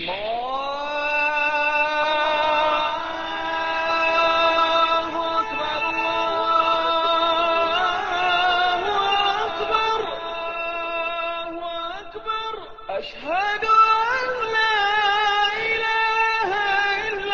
أشهد أن لا إله إلا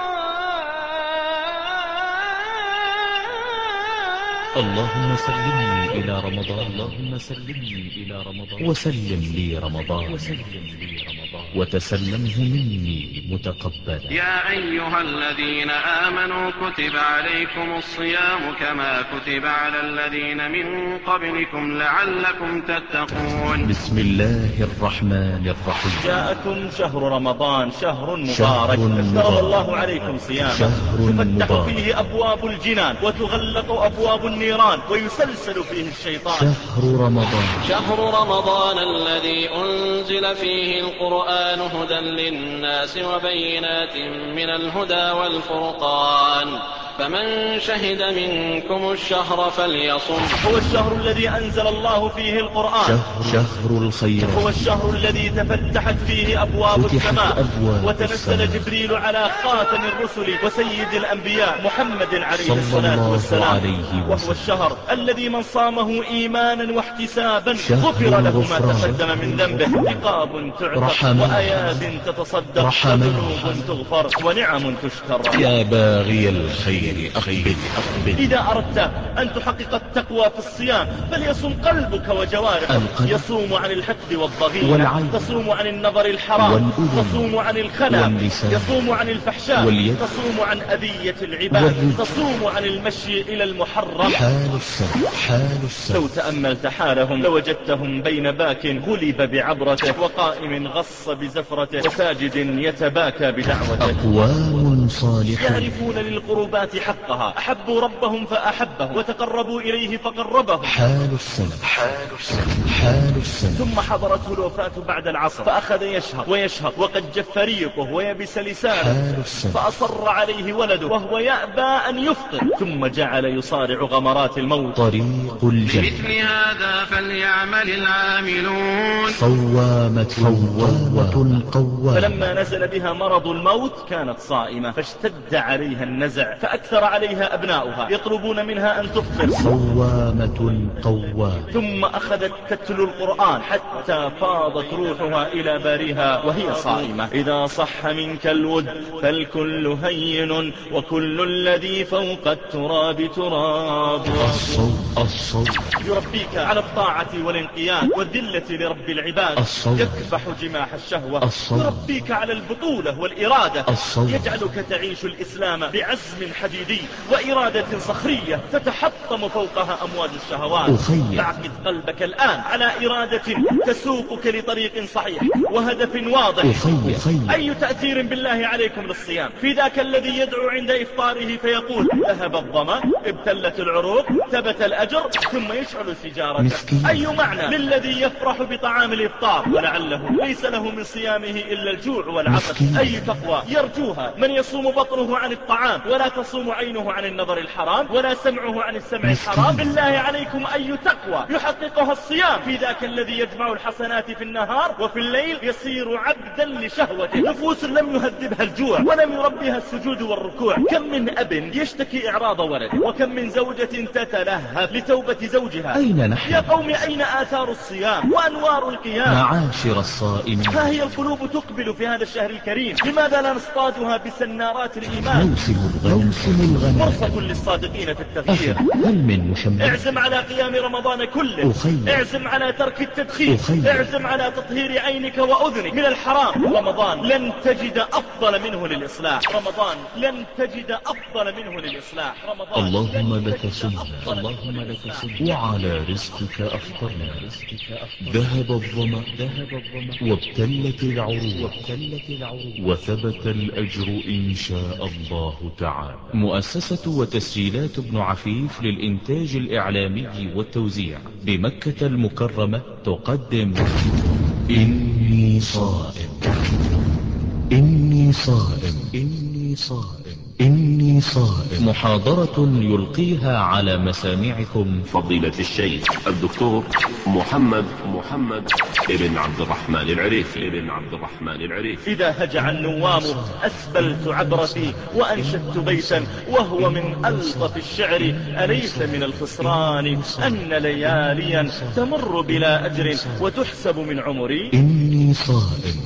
الله. اللهم سلمني إلى رمضان، اللهم سلمني إلى رمضان، وسلم لي رمضان، وتسلمه مني متقبلا. يا أيها الذين آمنوا كتب عليكم الصيام كما كتب على الذين من قبلكم لعلكم تتقون. بسم الله الرحمن الرحيم. جاءكم شهر رمضان، شهر مبارك افترض الله عليكم صيامه، تفتح فيه أبواب الجنان وتغلق أبواب النيران ويسلسل فيه الشيطان. شهر رمضان الذي أنزل فيه القرآن هدى للناس وبينات من الهدى والفرقان، فمن شهد منكم الشهر فليصم. هو الشهر الذي أنزل الله فيه القرآن، شهر الخير، هو الشهر الذي تفتحت فيه أبواب السماء وتنزل جبريل على خاتم الرسل وسيد الأنبياء محمد عليه الصلاة والسلام. وهو الشهر الذي من صامه إيمانا واحتسابا غفر له ما تقدم من ذنبه، عقاب تعتق وأياد تتصدق وذنوب تغفر ونعم تشكر. يا باغي الخير أقبل. إذا أردت أن تحقق التقوى في الصيام فليصم قلبك وجوارحك. يصوم عن الحقد والضغينة، تصوم عن النظر الحرام، تصوم عن الخنا، يصوم عن الفحشاء، تصوم عن أذية العباد، تصوم عن المشي إلى المحرم. حال السر لو تأملت حالهم لوجدتهم بين باك غلب بعبرته وقائم غص بزفرته وساجد يتباكى بدعوته. أقوام صالحون يعرفون للقربات حقها، أحبوا ربهم فأحبهم وتقربوا إليه فقربهم. حال السنة ثم حضرته الوفاة بعد العصر فأخذ يشهق وقد جف ريقه ويبس لسانه فأصر عليه ولده وهو يأبى أن يفطر، ثم جعل يصارع غمرات الموت. طريق الجنة. بمثل هذا فليعمل العاملون. صوامة قوامة. فلما نزل بها مرض الموت كانت صائمة فاشتد عليها النزع فأكثر عليها أبناؤها يطلبون منها أن تفطر. صوامة قوامة. ثم أخذت تتلو القرآن حتى فاضت روحها إلى بارها وهي صائمة. إذا صح منك الود فالكل هين وكل الذي فوق التراب تراب. الصوت يربيك على الطاعة والانقياد والذلة لرب العباد. يكبح جماح الشهوة. يربيك على البطولة والإرادة. يجعلك تعيش الإسلام بعزم حديدي وإرادة صخرية تتحطم فوقها أمواج الشهوات. تعقد قلبك الآن على إرادة تسوقك لطريق صحيح وهدف واضح. أي تأثير بالله عليكم للصيام في ذاك الذي يدعو عند إفطاره فيقول ذهب الظمأ، ابتلت العروق، ثبت الأجر، ثم يشعل سيجارته. أي معنى للذي يفرح بطعام الإفطار ولعله ليس له من صيامه إلا الجوع والعطش؟ أي تقوى يرجوها من يصوم بطنه عن الطعام ولا تصوم عينه عن النظر الحرام ولا سمعه عن السمع الحرام؟ بالله عليكم أي تقوى يحققها الصيام في ذاك الذي يجمع الحسنات في النهار وفي الليل يصير عبدا لشهوته؟ نفوس لم يهذبها الجوع ولم يربيها السجود والركوع. كم من أب يشتكي إعراض ولده، وكم من زوجة تتلهف لتوبة زوجها. أين نحن؟ يا قوم أين آثار الصيام وأنوار القيام؟ معاشر الصائمين، ها هي القلوب تقبل في هذا الشهر الكريم، لماذا لا نصطادها بسنارات الإيمان؟ موسم الغنم، فرصة للصادقين في التغيير. هل من مشمر؟ اعزم على قيام رمضان كله. اعزم على ترك التدخين. اعزم على تطهير عينك وأذنك من الحرام. رمضان لن تجد أفضل منه للإصلاح. رمضان لن تجد أفضل منه للإصلاح. اللهم لك صمنا وعلى رزقك أفطرنا. ذهب الظمأ وابتلت العروق وثبت الأجر إن شاء الله تعالى. مؤسسة وتسجيلات ابن عفيف للإنتاج الإعلامي والتوزيع بمكة المكرمة تقدم إني صائم. إني صائم. محاضرة يلقيها على مسامعكم فضيلة الشيخ الدكتور محمد ابن عبد الرحمن العريفي. إذا هجع النوام أسبلت عبرتي وأنشدت بيتا وهو من ألطف الشعر. أليس من الخسران أن لياليا تمر بلا أجر وتحسب من عمري؟ إني صائم.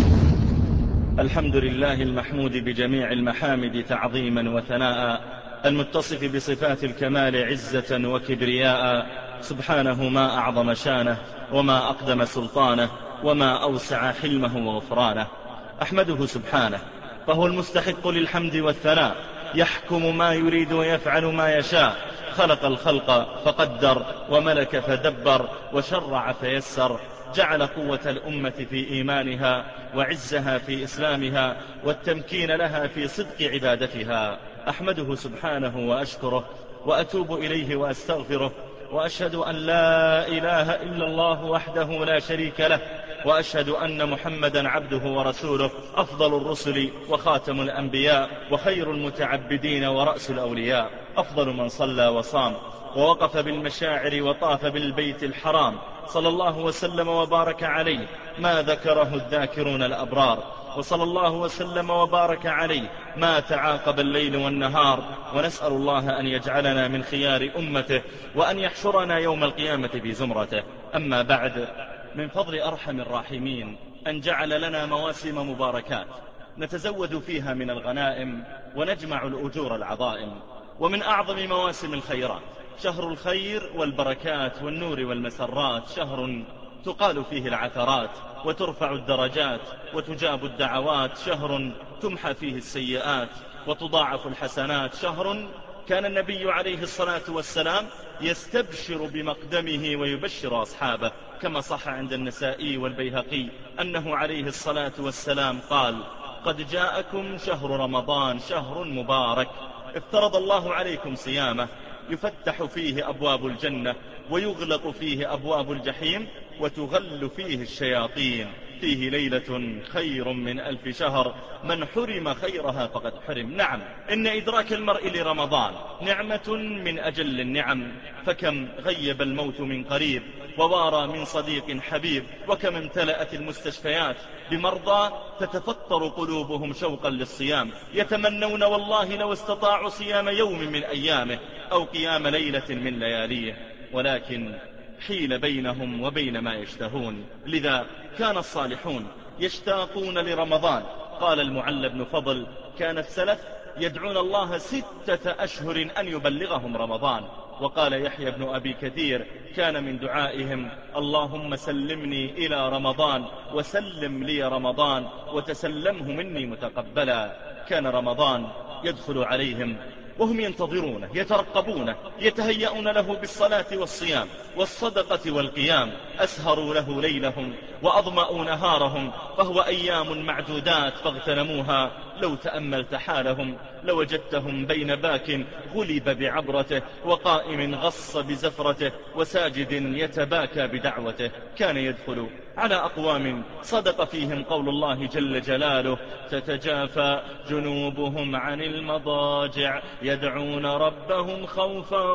الحمد لله المحمود بجميع المحامد تعظيما وثناء، المتصف بصفات الكمال عزة وكبرياء. سبحانه ما أعظم شانه وما أقدم سلطانه وما أوسع حلمه وغفرانه. أحمده سبحانه فهو المستحق للحمد والثناء، يحكم ما يريد ويفعل ما يشاء. خلق الخلق فقدر وملك فدبر وشرع فيسر. جعل قوة الأمة في إيمانها وعزها في إسلامها والتمكين لها في صدق عبادتها. أحمده سبحانه وأشكره وأتوب إليه وأستغفره، وأشهد أن لا إله إلا الله وحده لا شريك له، وأشهد أن محمدا عبده ورسوله، أفضل الرسل وخاتم الأنبياء وخير المتعبدين ورأس الأولياء، أفضل من صلى وصام ووقف بالمشاعر وطاف بالبيت الحرام، صلى الله وسلم وبارك عليه ما ذكره الذاكرون الأبرار، وصلى الله وسلم وبارك عليه ما تعاقب الليل والنهار. ونسأل الله أن يجعلنا من خيار أمته وأن يحشرنا يوم القيامة بزمرته. أما بعد، من فضل أرحم الراحمين أن جعل لنا مواسم مباركات نتزود فيها من الغنائم ونجمع الأجور العظائم. ومن أعظم مواسم الخيرات شهر الخير والبركات والنور والمسرات، شهر تقال فيه العثرات وترفع الدرجات وتجاب الدعوات، شهر تمحى فيه السيئات وتضاعف الحسنات، شهر كان النبي عليه الصلاة والسلام يستبشر بمقدمه ويبشر أصحابه، كما صح عند النسائي والبيهقي أنه عليه الصلاة والسلام قال: قد جاءكم شهر رمضان، شهر مبارك افترض الله عليكم صيامه، يفتح فيه أبواب الجنة ويغلق فيه أبواب الجحيم وتغل فيه الشياطين، فيه ليلة خير من 1000 شهر، من حرم خيرها فقد حرم. نعم، إن إدراك المرء لرمضان نعمة من أجل النعم، فكم غيب الموت من قريب ووارى من صديق حبيب، وكم امتلأت المستشفيات بمرضى تتفطر قلوبهم شوقا للصيام، يتمنون والله لو استطاعوا صيام يوم من أيامه أو قيام ليلة من لياليه، ولكن حيل بينهم وبين ما يشتهون. لذا كان الصالحون يشتاقون لرمضان. قال المعلى بن فضل: كان السلف يدعون الله 6 أشهر أن يبلغهم رمضان. وقال يحيى بن أبي كثير: كان من دعائهم: اللهم سلمني إلى رمضان وسلم لي رمضان وتسلمه مني متقبلا. كان رمضان يدخل عليهم وهم ينتظرونه، يترقبونه، يتهيئون له بالصلاة والصيام والصدقة والقيام، أسهروا له ليلهم وأظمأوا نهارهم، فهو أيام معدودات فاغتنموها. لو تأملت حالهم لوجدتهم بين باك غلب بعبرته وقائم غص بزفرته وساجد يتباكى بدعوته. كان يدخل على أقوام صدق فيهم قول الله جل جلاله: تتجافى جنوبهم عن المضاجع يدعون ربهم خوفا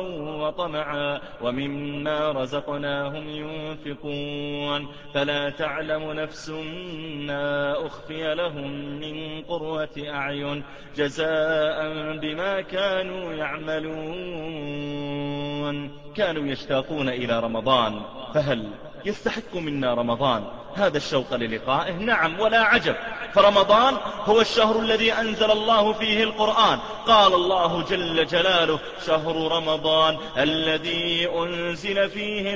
وطمعا ومما رزقناهم ينفقون فلا تعلم نفس ما أخفي لهم من قرة أعين جزاء بما كانوا يعملون. كانوا يشتاقون إلى رمضان، فهل يستحق منا رمضان هذا الشوق للقائه؟ نعم، ولا عجب، فرمضان هو الشهر الذي أنزل الله فيه القرآن. قال الله جل جلاله: شهر رمضان الذي أنزل فيه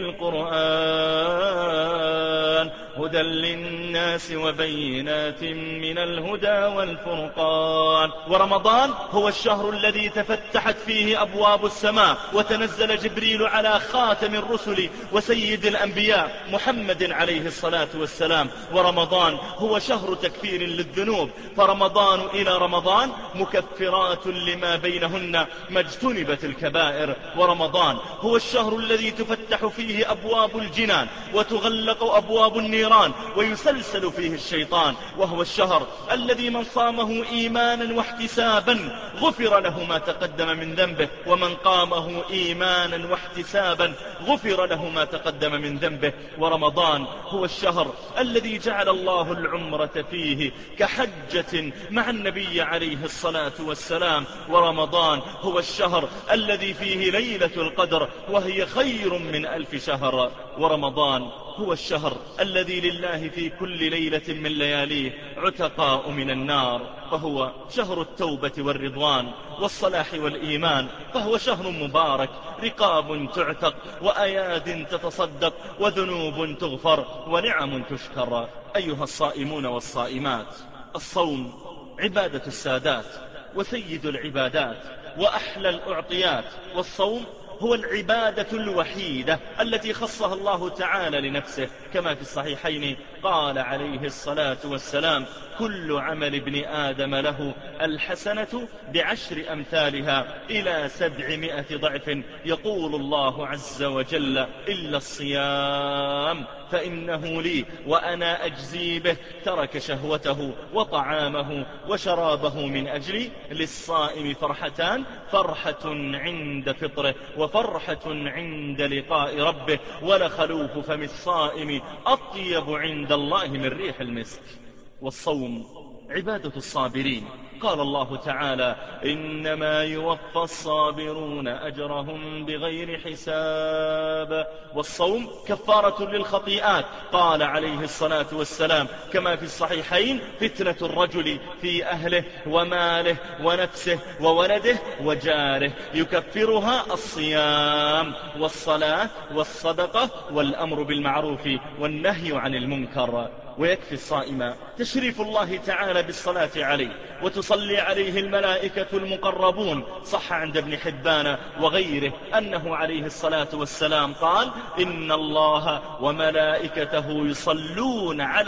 القرآن هدى للناس وبينات من الهدى والفرقان. ورمضان هو الشهر الذي تفتحت فيه أبواب السماء وتنزل جبريل على خاتم الرسل وسيد الأنبياء محمد عليه الصلاة والسلام. ورمضان هو شهر تكفير للذنوب، فرمضان إلى رمضان مكفرات لما بينهن ما اجتنبت الكبائر. ورمضان هو الشهر الذي تفتح فيه أبواب الجنان وتغلق أبواب النيران النيران ويسلسل فيه الشيطان. وهو الشهر الذي من صامه إيمانا واحتسابا غفر له ما تقدم من ذنبه، ومن قامه إيمانا واحتسابا غفر له ما تقدم من ذنبه. ورمضان هو الشهر الذي جعل الله العمرة فيه كحجة مع النبي عليه الصلاة والسلام. ورمضان هو الشهر الذي فيه ليلة القدر وهي خير من 1000 شهر. ورمضان هو الشهر الذي لله في كل ليلة من لياليه عتقاء من النار، فهو شهر التوبة والرضوان والصلاح والإيمان. فهو شهر مبارك، رقاب تعتق وأياد تتصدق وذنوب تغفر ونعم تشكر. أيها الصائمون والصائمات، الصوم عبادة السادات وسيد العبادات وأحلى الأعطيات. والصوم هو العبادة الوحيدة التي خصها الله تعالى لنفسه، كما في الصحيحين قال عليه الصلاة والسلام: كل عمل ابن آدم له الحسنة ب10 أمثالها إلى 700 ضعف. يقول الله عز وجل: إلا الصيام فإنه لي وأنا أجزي به. ترك شهوته وطعامه وشرابه من أجلي. للصائم فرحتان: فرحة عند فطره وفرحة عند لقاء ربه. ولخلوف فم الصائم أطيب عند الله من ريح المسك. والصوم عبادة الصابرين. قال الله تعالى: إنما يوفى الصابرون أجرهم بغير حساب. والصوم كفارة للخطيئات. قال عليه الصلاة والسلام كما في الصحيحين: فتنة الرجل في أهله وماله ونفسه وولده وجاره يكفرها الصيام والصلاة والصدقة والأمر بالمعروف والنهي عن المنكر. ويكفي الصائم تشريف الله تعالى بالصلاة عليه، وتصلي عليه الملائكة المقربون. صح عند ابن حبان وغيره أنه عليه الصلاة والسلام قال: إن الله وملائكته يصلون على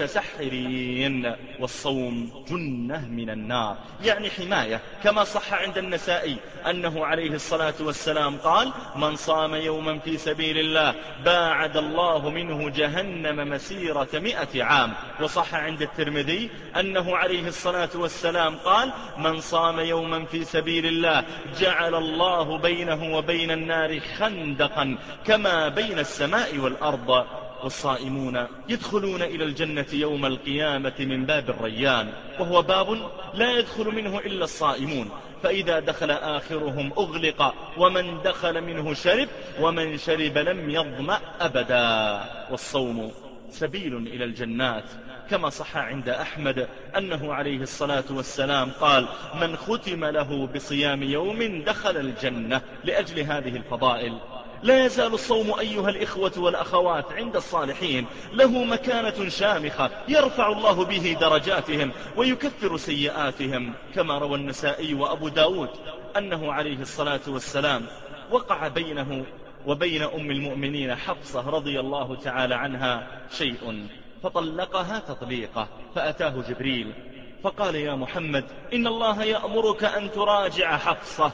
المتسحرين. والصوم جنة من النار، يعني حماية، كما صح عند النسائي أنه عليه الصلاة والسلام قال: من صام يوما في سبيل الله باعد الله منه جهنم مسيرة 100 عام. وصح عند الترمذي أنه عليه الصلاة والسلام قال: من صام يوما في سبيل الله جعل الله بينه وبين النار خندقا كما بين السماء والأرض. والصائمون يدخلون إلى الجنة يوم القيامة من باب الريان، وهو باب لا يدخل منه إلا الصائمون، فإذا دخل آخرهم أغلق، ومن دخل منه شرب، ومن شرب لم يظمأ أبدا. والصوم سبيل إلى الجنات، كما صح عند أحمد أنه عليه الصلاة والسلام قال: من ختم له بصيام يوم دخل الجنة. لأجل هذه الفضائل لا يزال الصوم أيها الإخوة والأخوات عند الصالحين له مكانة شامخة يرفع الله به درجاتهم ويكفر سيئاتهم، كما روى النسائي وأبو داود أنه عليه الصلاة والسلام وقع بينه وبين أم المؤمنين حفصة رضي الله تعالى عنها شيء فطلقها تطليقه، فأتاه جبريل فقال: يا محمد، إن الله يأمرك أن تراجع حفصة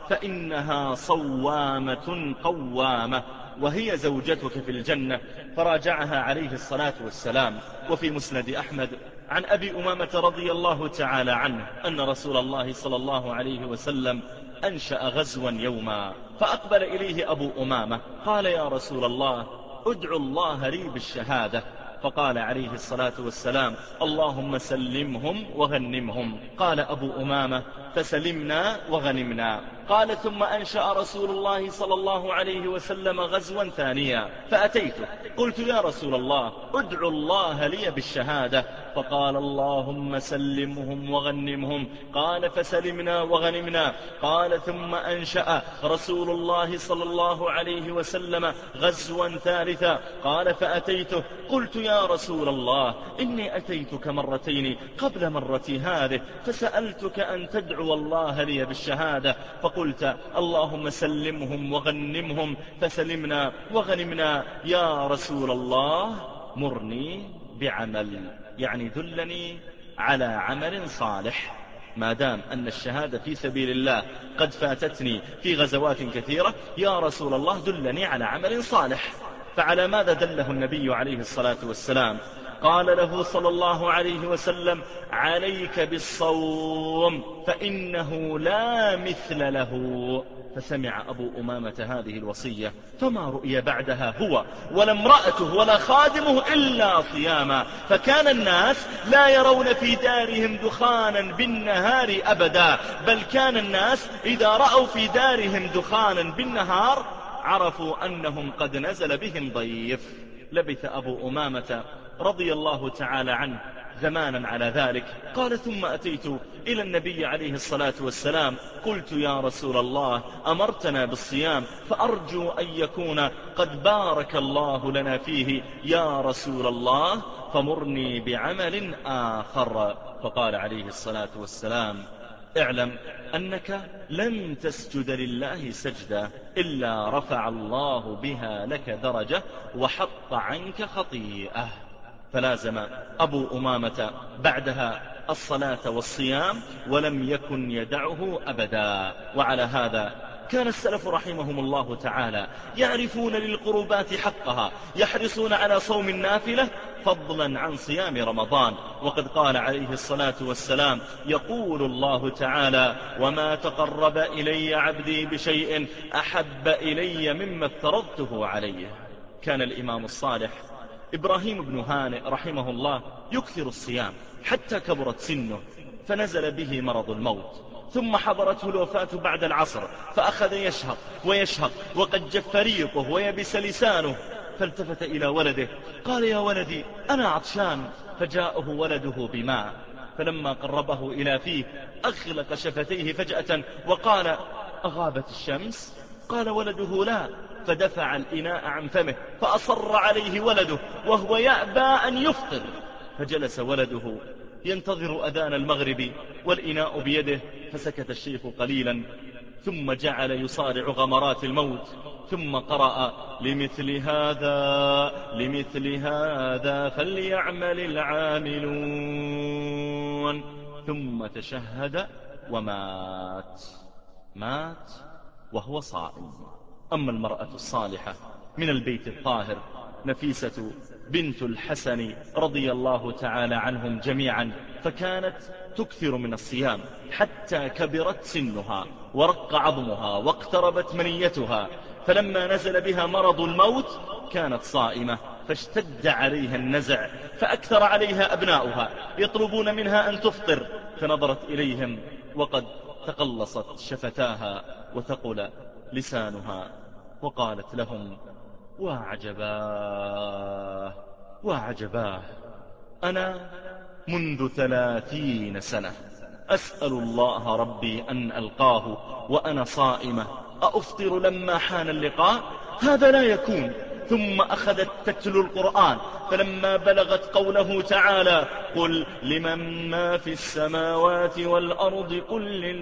فإنها صوامة قوامة وهي زوجتك في الجنة. فراجعها عليه الصلاة والسلام. وفي مسند أحمد عن أبي أمامة رضي الله تعالى عنه أن رسول الله صلى الله عليه وسلم أنشأ غزوا يوما، فأقبل إليه أبو أمامة قال: يا رسول الله، ادعو الله لي بالشهادة. فقال عليه الصلاة والسلام: اللهم سلمهم وغنمهم. قال أبو أمامة: فسلمنا وغنمنا. قال: ثم أنشأ رسول الله صلى الله عليه وسلم غزوا ثانيا، فأتيته قلت: يا رسول الله، ادعو الله لي بالشهادة. فقال: اللهم سلمهم وغنمهم. قال: فسلمنا وغنمنا. قال: ثم أنشأ رسول الله صلى الله عليه وسلم غزوا ثالثا. قال: فأتيته قلت: يا رسول الله، إني أتيتك مرتين قبل مرتي هذه فسألتك أن تدعو الله لي بالشهادة، فقلت: اللهم سلمهم وغنمهم. فسلمنا وغنمنا. يا رسول الله، مرني بعمل، يعني دلني على عمل صالح. ما دام أن الشهادة في سبيل الله قد فاتتني في غزوات كثيرة، يا رسول الله دلني على عمل صالح. فعلى ماذا دله النبي عليه الصلاة والسلام؟ قال له صلى الله عليه وسلم: عليك بالصوم فإنه لا مثل له. فسمع أبو أمامة هذه الوصية فما رؤي بعدها هو ولا امرأته ولا خادمه إلا صياما، فكان الناس لا يرون في دارهم دخانا بالنهار أبدا، بل كان الناس إذا رأوا في دارهم دخانا بالنهار عرفوا أنهم قد نزل بهم ضيف. لبث أبو أمامة رضي الله تعالى عنه زمانا على ذلك. قال: ثم أتيت إلى النبي عليه الصلاة والسلام قلت: يا رسول الله، أمرتنا بالصيام فأرجو أن يكون قد بارك الله لنا فيه يا رسول الله، فمرني بعمل آخر. فقال عليه الصلاة والسلام: اعلم أنك لن تسجد لله سجدة إلا رفع الله بها لك درجة وحط عنك خطيئة. فلازم أبو أمامة بعدها الصلاة والصيام ولم يكن يدعه أبدا. وعلى هذا كان السلف رحمهم الله تعالى يعرفون للقربات حقها، يحرصون على صوم النافلة فضلا عن صيام رمضان. وقد قال عليه الصلاة والسلام: يقول الله تعالى: وما تقرب إلي عبدي بشيء أحب إلي مما افترضته عليه. كان الإمام الصالح إبراهيم بن هانئ رحمه الله يكثر الصيام حتى كبرت سنه فنزل به مرض الموت، ثم حضرته الوفاة بعد العصر فأخذ يشهق ويشهق وقد جف ريقه ويبس لسانه، فالتفت إلى ولده قال: يا ولدي أنا عطشان. فجاءه ولده بماء، فلما قربه إلى فيه أغلق شفتيه فجأة وقال: أغابت الشمس؟ قال ولده: لا. فدفع الإناء عن فمه فأصر عليه ولده وهو يأبى أن يفطر، فجلس ولده ينتظر أذان المغرب والإناء بيده، فسكت الشيخ قليلا ثم جعل يصارع غمرات الموت، ثم قرأ: لمثل هذا فليعمل العاملون، ثم تشهد ومات. مات وهو صائم. أما المرأة الصالحة من البيت الطاهر نفيسة بنت الحسن رضي الله تعالى عنهم جميعا، فكانت تكثر من الصيام حتى كبرت سنها ورق عظمها واقتربت منيتها، فلما نزل بها مرض الموت كانت صائمة، فاشتد عليها النزع فأكثر عليها أبناؤها يطلبون منها أن تفطر، فنظرت إليهم وقد تقلصت شفتاها وثقل لسانها وقالت لهم: وعجباه أنا منذ 30 سنة أسأل الله ربي أن ألقاه وأنا صائمة، أفطر لما حان اللقاء؟ هذا لا يكون. ثم أخذت تتلو القرآن، فلما بلغت قوله تعالى: قل لمن ما في السماوات والأرض قل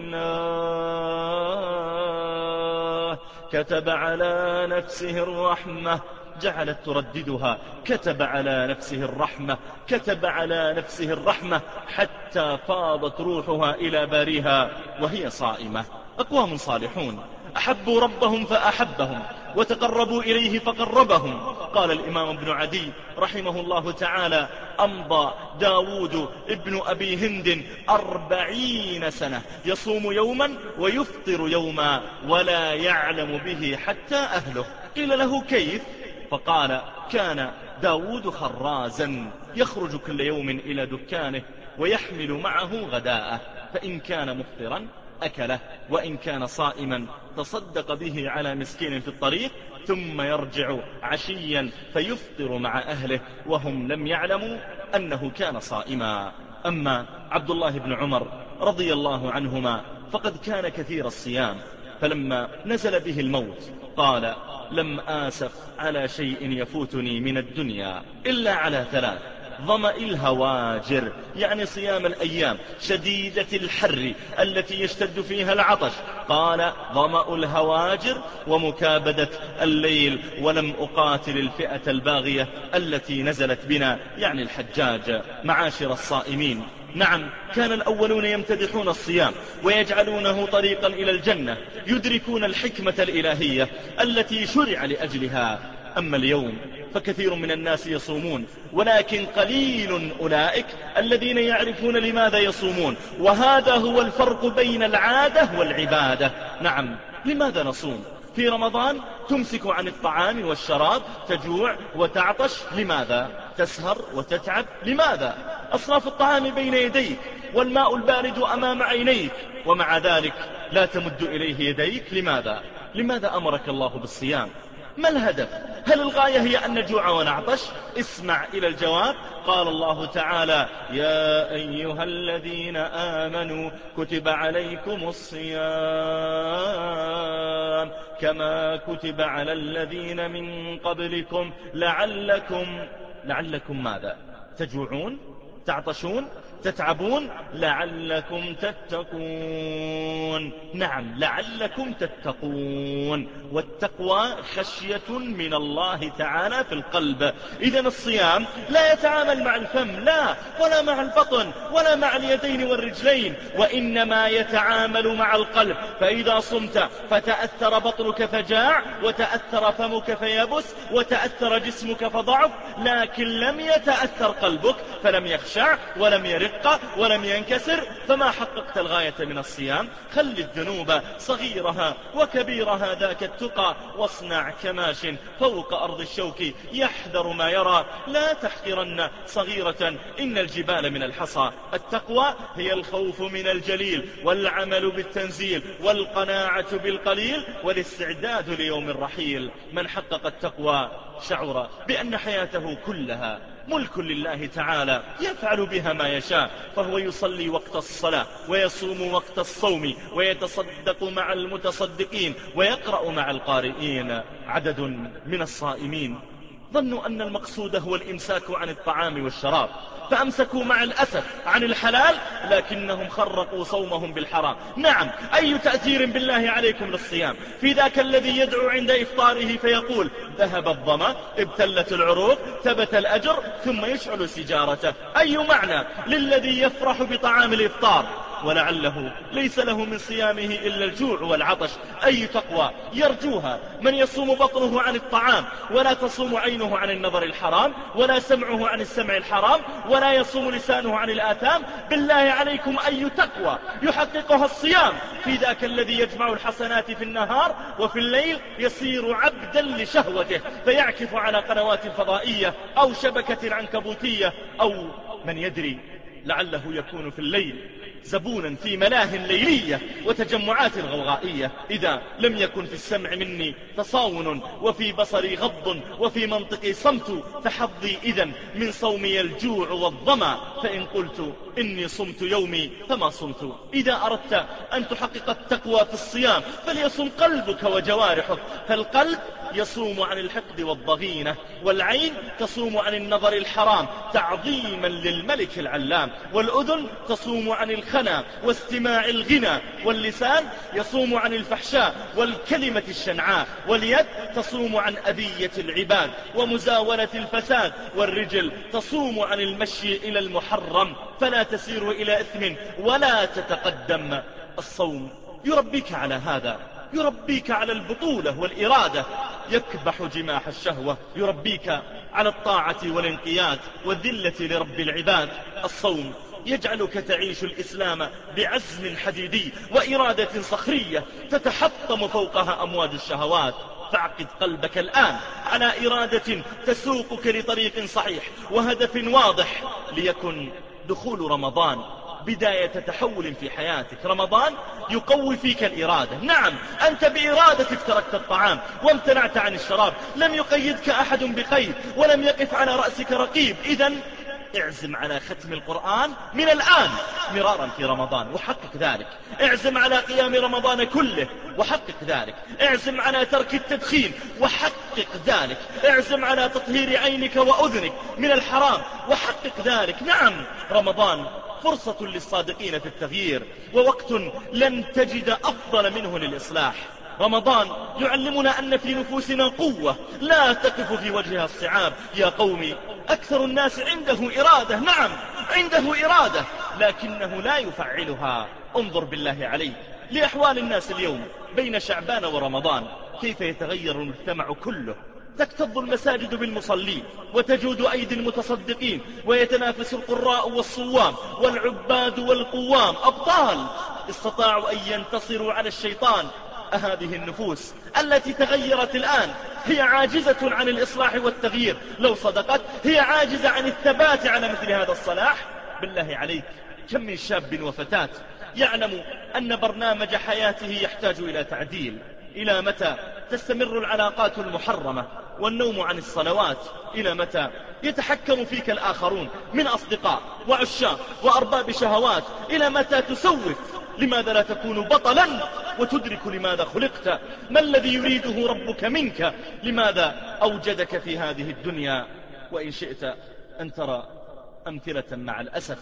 لله كتب على نفسه الرحمة، جعلت ترددها: كتب على نفسه الرحمة، كتب على نفسه الرحمة، حتى فاضت روحها إلى باريها وهي صائمة. أقوام صالحون أحبوا ربهم فأحبهم وتقربوا إليه فقربهم. قال الإمام ابن عدي رحمه الله تعالى: أمضى داود ابن أبي هند 40 سنة يصوم يوما ويفطر يوما ولا يعلم به حتى أهله. قيل له: كيف؟ فقال: كان داود خرازا يخرج كل يوم إلى دكانه ويحمل معه غداءه، فإن كان مفطرا أكله، وإن كان صائما تصدق به على مسكين في الطريق، ثم يرجع عشيا فيفطر مع أهله وهم لم يعلموا أنه كان صائما. أما عبد الله بن عمر رضي الله عنهما فقد كان كثير الصيام، فلما نزل به الموت قال: لم آسف على شيء يفوتني من الدنيا إلا على 3: ظمأ الهواجر، يعني صيام الأيام شديدة الحر التي يشتد فيها العطش، قال: ظمأ الهواجر ومكابدة الليل، ولم أقاتل الفئة الباغية التي نزلت بنا، يعني الحجاج. معاشر الصائمين، نعم كان الأولون يمتدحون الصيام ويجعلونه طريقا إلى الجنة، يدركون الحكمة الإلهية التي شرع لأجلها، أما اليوم فكثير من الناس يصومون، ولكن قليل أولئك الذين يعرفون لماذا يصومون، وهذا هو الفرق بين العادة والعبادة. نعم، لماذا نصوم؟ في رمضان تمسك عن الطعام والشراب، تجوع وتعطش، لماذا؟ تسهر وتتعب، لماذا؟ أصناف الطعام بين يديك والماء البارد أمام عينيك، ومع ذلك لا تمد إليه يديك، لماذا؟ لماذا أمرك الله بالصيام؟ ما الهدف؟ هل الغاية هي أن نجوع ونعطش؟ اسمع إلى الجواب. قال الله تعالى: يا أيها الذين آمنوا كتب عليكم الصيام كما كتب على الذين من قبلكم لعلكم ماذا؟ تجوعون، تعطشون، تتعبون، لعلكم تتقون. نعم، لعلكم تتقون، والتقوى خشية من الله تعالى في القلب. إذن الصيام لا يتعامل مع الفم، لا، ولا مع البطن، ولا مع اليدين والرجلين، وإنما يتعامل مع القلب. فإذا صمت فتأثر بطنك فجاع، وتأثر فمك فيبس، وتأثر جسمك فضعف، لكن لم يتأثر قلبك فلم يخشع ولم يرق ولم ينكسر، فما حققت الغاية من الصيام. خل الذنوب صغيرها وكبيرها ذاك التقى، واصنع كماش فوق أرض الشوك يحذر ما يرى، لا تحقرن صغيرة إن الجبال من الحصى. التقوى هي الخوف من الجليل، والعمل بالتنزيل، والقناعة بالقليل، والاستعداد ليوم الرحيل. من حقق التقوى شعر بأن حياته كلها ملك لله تعالى، يفعل بها ما يشاء، فهو يصلي وقت الصلاة، ويصوم وقت الصوم، ويتصدق مع المتصدقين، ويقرأ مع القارئين. عدد من الصائمين ظنوا أن المقصود هو الإمساك عن الطعام والشراب، فأمسكوا مع الأسف عن الحلال، لكنهم خرقوا صومهم بالحرام. نعم، أي تأثير بالله عليكم للصيام في ذاك الذي يدعو عند إفطاره فيقول: ذهب الظما، ابتلت العروق، ثبت الأجر، ثم يشعل سجارته؟ أي معنى للذي يفرح بطعام الإفطار ولعله ليس له من صيامه إلا الجوع والعطش؟ أي تقوى يرجوها من يصوم بطنه عن الطعام، ولا تصوم عينه عن النظر الحرام، ولا سمعه عن السمع الحرام، ولا يصوم لسانه عن الآثام؟ بالله عليكم، أي تقوى يحققها الصيام في ذاك الذي يجمع الحسنات في النهار، وفي الليل يصير عبدا لشهوته، فيعكف على قنوات فضائية أو شبكة عنكبوتية، أو من يدري لعله يكون في الليل زبونا في ملاه ليلية وتجمعات غوغائية. إذا لم يكن في السمع مني تصاون، وفي بصري غض، وفي منطقي صمت، فحظي إذن من صومي الجوع والظما، فإن قلت إني صمت يومي فما صمت. إذا أردت أن تحقق التقوى في الصيام فليصم قلبك وجوارحك، فالقلب يصوم عن الحقد والضغينة، والعين تصوم عن النظر الحرام تعظيما للملك العلام، والأذن تصوم عن الخنا واستماع الغنى، واللسان يصوم عن الفحشاء والكلمة الشنعاء، واليد تصوم عن أذية العباد ومزاولة الفساد، والرجل تصوم عن المشي إلى المحرم فلا تسير إلى إثم ولا تتقدم. الصوم يربيك على هذا، يربيك على البطولة والإرادة، يكبح جماح الشهوة، يربيك على الطاعة والانقياد والذلة لرب العباد. الصوم يجعلك تعيش الإسلام بعزم حديدي وإرادة صخرية تتحطم فوقها أمواج الشهوات. فاعقد قلبك الآن على إرادة تسوقك لطريق صحيح وهدف واضح، ليكن دخول رمضان بداية تحول في حياتك. رمضان يقوي فيك الإرادة. نعم، أنت بإرادتك تركت الطعام وامتنعت عن الشراب، لم يقيدك أحد بقيد، ولم يقف على رأسك رقيب. إذن اعزم على ختم القرآن من الآن مرارا في رمضان وحقق ذلك. اعزم على قيام رمضان كله وحقق ذلك. اعزم على ترك التدخين وحقق ذلك. اعزم على تطهير عينك وأذنك من الحرام وحقق ذلك. نعم، رمضان فرصة للصادقين في التغيير، ووقت لن تجد أفضل منه للإصلاح. رمضان يعلمنا أن في نفوسنا قوة لا تقف في وجهها الصعاب. يا قومي، أكثر الناس عنده إرادة، نعم عنده إرادة، لكنه لا يفعلها. انظر بالله عليك لأحوال الناس اليوم بين شعبان ورمضان، كيف يتغير المجتمع كله تكتظ المساجد بالمصلين وتجود أيدي المتصدقين ويتنافس القراء والصوام والعباد والقوام، أبطال استطاعوا أن ينتصروا على الشيطان. هذه النفوس التي تغيرت الآن هي عاجزة عن الإصلاح والتغيير، لو صدقت هي عاجزة عن الثبات على مثل هذا الصلاح. بالله عليك، كم من شاب وفتاة يعلم أن برنامج حياته يحتاج إلى تعديل؟ إلى متى تستمر العلاقات المحرمة والنوم عن الصلوات؟ إلى متى يتحكم فيك الآخرون من أصدقاء وعشاق وأرباب شهوات؟ إلى متى تسوف؟ لماذا لا تكون بطلا وتدرك لماذا خلقت؟ ما الذي يريده ربك منك؟ لماذا أوجدك في هذه الدنيا؟ وإن شئت أن ترى أمثلة مع الأسف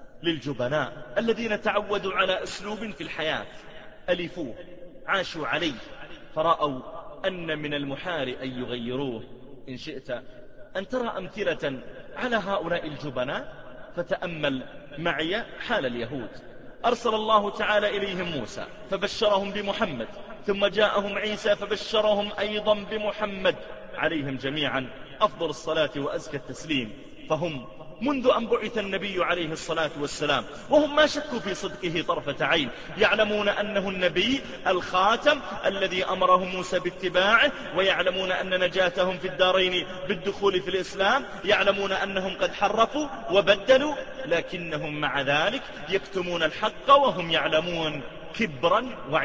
للجبناء الذين تعودوا على أسلوب في الحياة ألفوه عاشوا عليه فرأوا أن من المحال أن يغيروه. إن شئت أن ترى أمثلة على هؤلاء الجبناء فتأمل معي حال اليهود. أرسل الله تعالى إليهم موسى فبشرهم بمحمد، ثم جاءهم عيسى فبشرهم أيضا بمحمد، عليهم جميعا أفضل الصلاة وأزكى التسليم. فهم منذ أن بعث النبي عليه الصلاة والسلام وهم ما شكوا في صدقه طرفة عين، يعلمون أنه النبي الخاتم الذي أمرهم موسى باتباعه، ويعلمون أن نجاتهم في الدارين بالدخول في الإسلام، يعلمون أنهم قد حرفوا وبدلوا، لكنهم مع ذلك يكتمون الحق وهم يعلمون، كبرا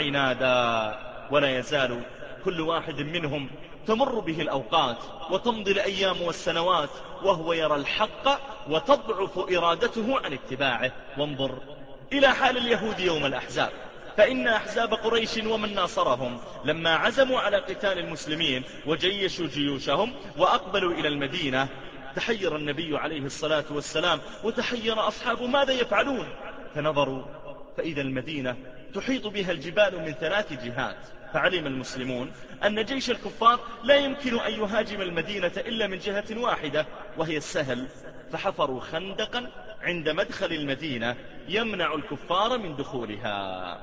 وعنادا. ولا يزال كل واحد منهم تمر به الأوقات وتمضي الأيام والسنوات وهو يرى الحق وتضعف إرادته عن اتباعه. وانظر إلى حال اليهود يوم الأحزاب، فإن أحزاب قريش ومن ناصرهم لما عزموا على قتال المسلمين وجيشوا جيوشهم وأقبلوا إلى المدينة، تحير النبي عليه الصلاة والسلام وتحير أصحابه ماذا يفعلون. فنظروا فإذا المدينة تحيط بها الجبال من 3 جهات، فعلم المسلمون أن جيش الكفار لا يمكن أن يهاجم المدينة إلا من جهة واحدة وهي السهل، فحفروا خندقا عند مدخل المدينة يمنع الكفار من دخولها.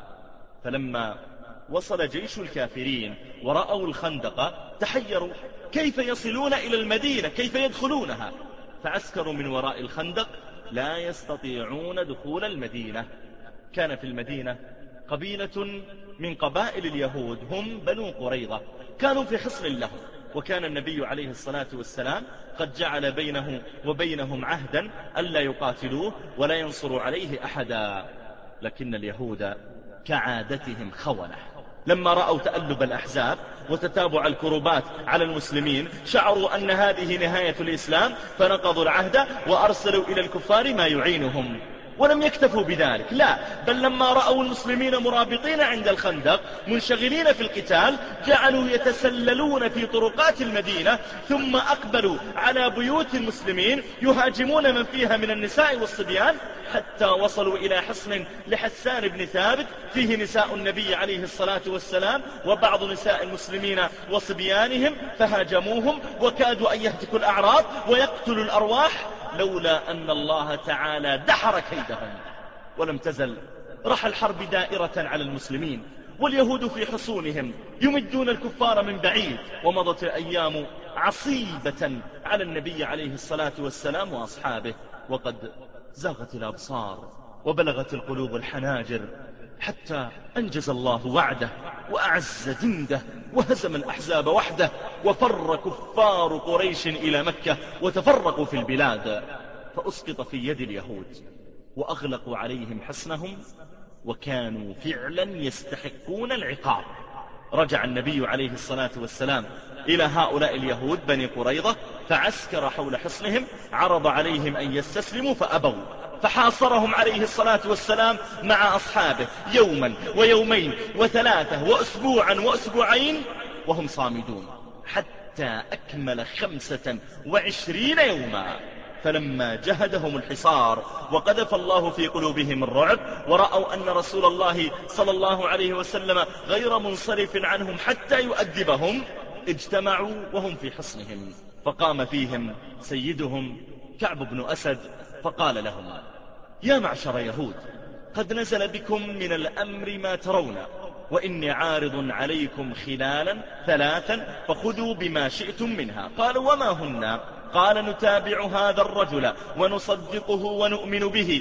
فلما وصل جيش الكافرين ورأوا الخندق تحيروا كيف يصلون إلى المدينة، كيف يدخلونها، فعسكروا من وراء الخندق لا يستطيعون دخول المدينة. كان في المدينة قبيلة من قبائل اليهود هم بنو قريظة، كانوا في حصن لهم، وكان النبي عليه الصلاة والسلام قد جعل بينه وبينهم عهدا ألا يقاتلوه ولا ينصروا عليه أحدا. لكن اليهود كعادتهم خونة، لما رأوا تألب الأحزاب وتتابع الكروبات على المسلمين شعروا أن هذه نهاية الإسلام، فنقضوا العهد وأرسلوا إلى الكفار ما يعينهم. ولم يكتفوا بذلك، لا، بل لما رأوا المسلمين مرابطين عند الخندق منشغلين في القتال جعلوا يتسللون في طرقات المدينة، ثم أقبلوا على بيوت المسلمين يهاجمون من فيها من النساء والصبيان، حتى وصلوا إلى حصن لحسان بن ثابت فيه نساء النبي عليه الصلاة والسلام وبعض نساء المسلمين وصبيانهم، فهاجموهم وكادوا أن يهتكوا الأعراض ويقتلوا الأرواح، لولا أن الله تعالى دحر كيدهم. ولم تزل رحى الحرب دائرة على المسلمين واليهود في حصونهم يمدون الكفار من بعيد، ومضت الأيام عصيبة على النبي عليه الصلاة والسلام وأصحابه، وقد زاغت الأبصار وبلغت القلوب الحناجر، حتى أنجز الله وعده وأعز جنده وهزم الأحزاب وحده، وفر كفار قريش إلى مكة وتفرقوا في البلاد، فأسقط في يد اليهود وأغلقوا عليهم حصنهم، وكانوا فعلا يستحقون العقاب. رجع النبي عليه الصلاة والسلام إلى هؤلاء اليهود بني قريظة فعسكر حول حصنهم، عرض عليهم أن يستسلموا فأبوا، فحاصرهم عليه الصلاة والسلام مع أصحابه يوما ويومين وثلاثة وأسبوعا وأسبوعين وهم صامدون، حتى أكمل 25 يوما. فلما جهدهم الحصار وقذف الله في قلوبهم الرعب ورأوا أن رسول الله صلى الله عليه وسلم غير منصرف عنهم حتى يؤدبهم، اجتمعوا وهم في حصنهم، فقام فيهم سيدهم كعب بن أسد فقال لهم: يا معشر يهود، قد نزل بكم من الأمر ما ترون، وإني عارض عليكم خلالا 3 فخذوا بما شئتم منها. قالوا وما هن؟ قال نتابع هذا الرجل ونصدقه ونؤمن به،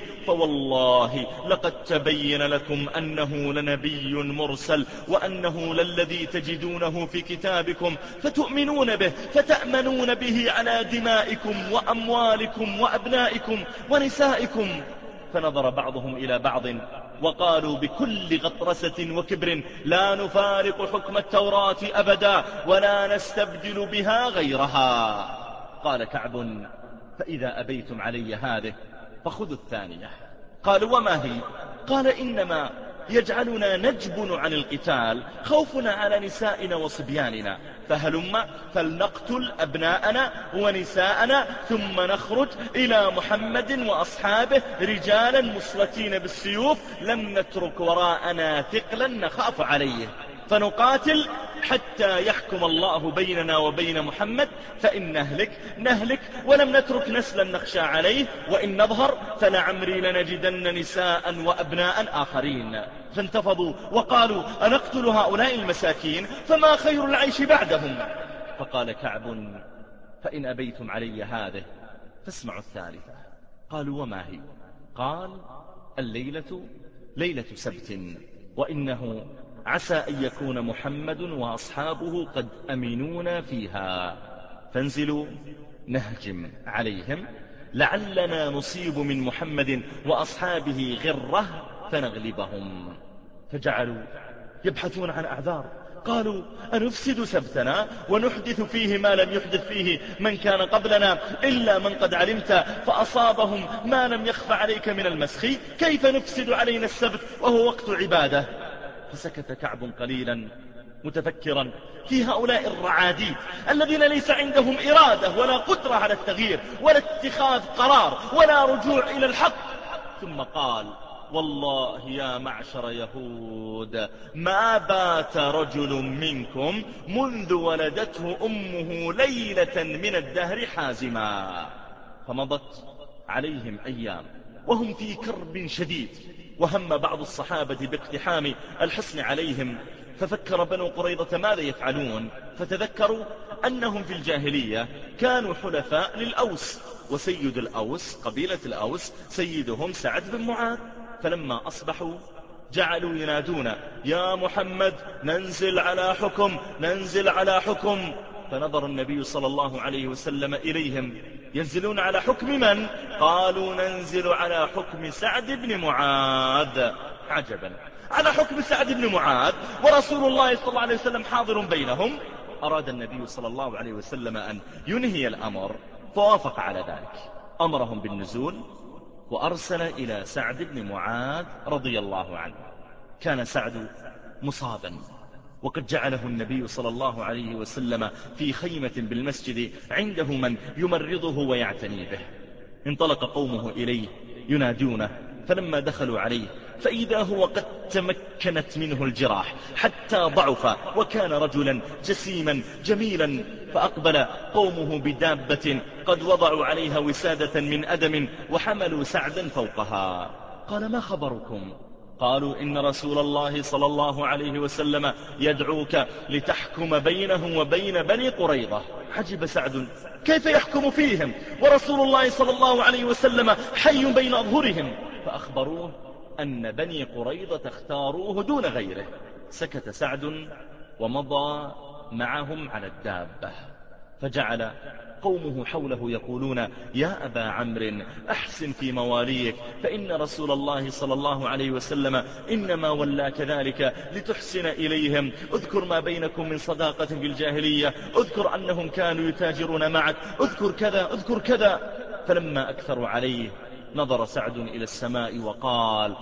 فوالله لقد تبين لكم أنه لنبي مرسل، وأنه للذي تجدونه في كتابكم فتؤمنون به فتأمنون به على دمائكم وأموالكم وأبنائكم ونسائكم. فنظر بعضهم إلى بعض وقالوا بكل غطرسة وكبر لا نفارق حكم التوراة أبدا ولا نستبدل بها غيرها. قال كعب فإذا أبيتم علي هذه فخذوا الثانية. قالوا وما هي؟ قال إنما يجعلنا نجبن عن القتال خوفنا على نسائنا وصبياننا، فهلم فلنقتل أبناءنا ونساءنا ثم نخرج إلى محمد وأصحابه رجالا مسلتين بالسيوف لم نترك وراءنا ثقلا نخاف عليه، فنقاتل حتى يحكم الله بيننا وبين محمد، فإن نهلك ولم نترك نسلا نخشى عليه، وإن نظهر فلعمري لنجدن نساء وأبناء آخرين. فانتفضوا وقالوا أنقتل هؤلاء المساكين فما خير العيش بعدهم؟ فقال كعب فإن أبيتم علي هذه فاسمعوا الثالثة. قالوا وما هي؟ قال الليلة ليلة سبت، وإنه عسى أن يكون محمد وأصحابه قد أمنونا فيها، فانزلوا نهجم عليهم لعلنا نصيب من محمد وأصحابه غرة فنغلبهم. فجعلوا يبحثون عن أعذار. قالوا أنفسد سبتنا ونحدث فيه ما لم يحدث فيه من كان قبلنا إلا من قد علمت فأصابهم ما لم يخف عليك من المسخ، كيف نفسد علينا السبت وهو وقت عبادة؟ فسكت كعب قليلا متفكرا في هؤلاء الرعاديد الذين ليس عندهم إرادة ولا قدرة على التغيير ولا اتخاذ قرار ولا رجوع إلى الحق، ثم قال والله يا معشر يهود ما بات رجل منكم منذ ولدته أمه ليلة من الدهر حازما. فمضت عليهم أيام وهم في كرب شديد، وهم بعض الصحابة باقتحام الحصن عليهم، ففكر بنو قريظة ماذا يفعلون، فتذكروا أنهم في الجاهلية كانوا حلفاء للأوس، وسيد الأوس قبيلة الأوس سيدهم سعد بن معاذ. فلما أصبحوا جعلوا ينادون يا محمد ننزل على حكم ننزل على حكم. فنظر النبي صلى الله عليه وسلم إليهم ينزلون على حكم من؟ قالوا ننزل على حكم سعد بن معاذ. عجبا، على حكم سعد بن معاذ ورسول الله صلى الله عليه وسلم حاضر بينهم. أراد النبي صلى الله عليه وسلم أن ينهي الأمر فوافق على ذلك، أمرهم بالنزول وأرسل إلى سعد بن معاذ رضي الله عنه. كان سعد مصابا وقد جعله النبي صلى الله عليه وسلم في خيمة بالمسجد عنده من يمرضه ويعتني به. انطلق قومه إليه ينادونه، فلما دخلوا عليه فإذا هو قد تمكنت منه الجراح حتى ضعف، وكان رجلا جسيما جميلا. فأقبل قومه بدابة قد وضعوا عليها وسادة من أدم وحملوا سعدا فوقها. قال ما خبركم؟ قالوا إن رسول الله صلى الله عليه وسلم يدعوك لتحكم بينه وبين بني قريظة. عجب سعد كيف يحكم فيهم ورسول الله صلى الله عليه وسلم حي بين أظهرهم؟ فأخبروه أن بني قريظة اختاروه دون غيره. سكت سعد ومضى معهم على الدابة، فجعل قومه حوله يقولون يا أبا عمرو أحسن في مواليك، فإن رسول الله صلى الله عليه وسلم إنما ولاك ذلك لتحسن إليهم. اذكر ما بينكم من صداقة في الجاهلية، اذكر أنهم كانوا يتاجرون معك، اذكر كذا اذكر كذا. فلما أكثروا عليه نظر سعد إلى السماء وقال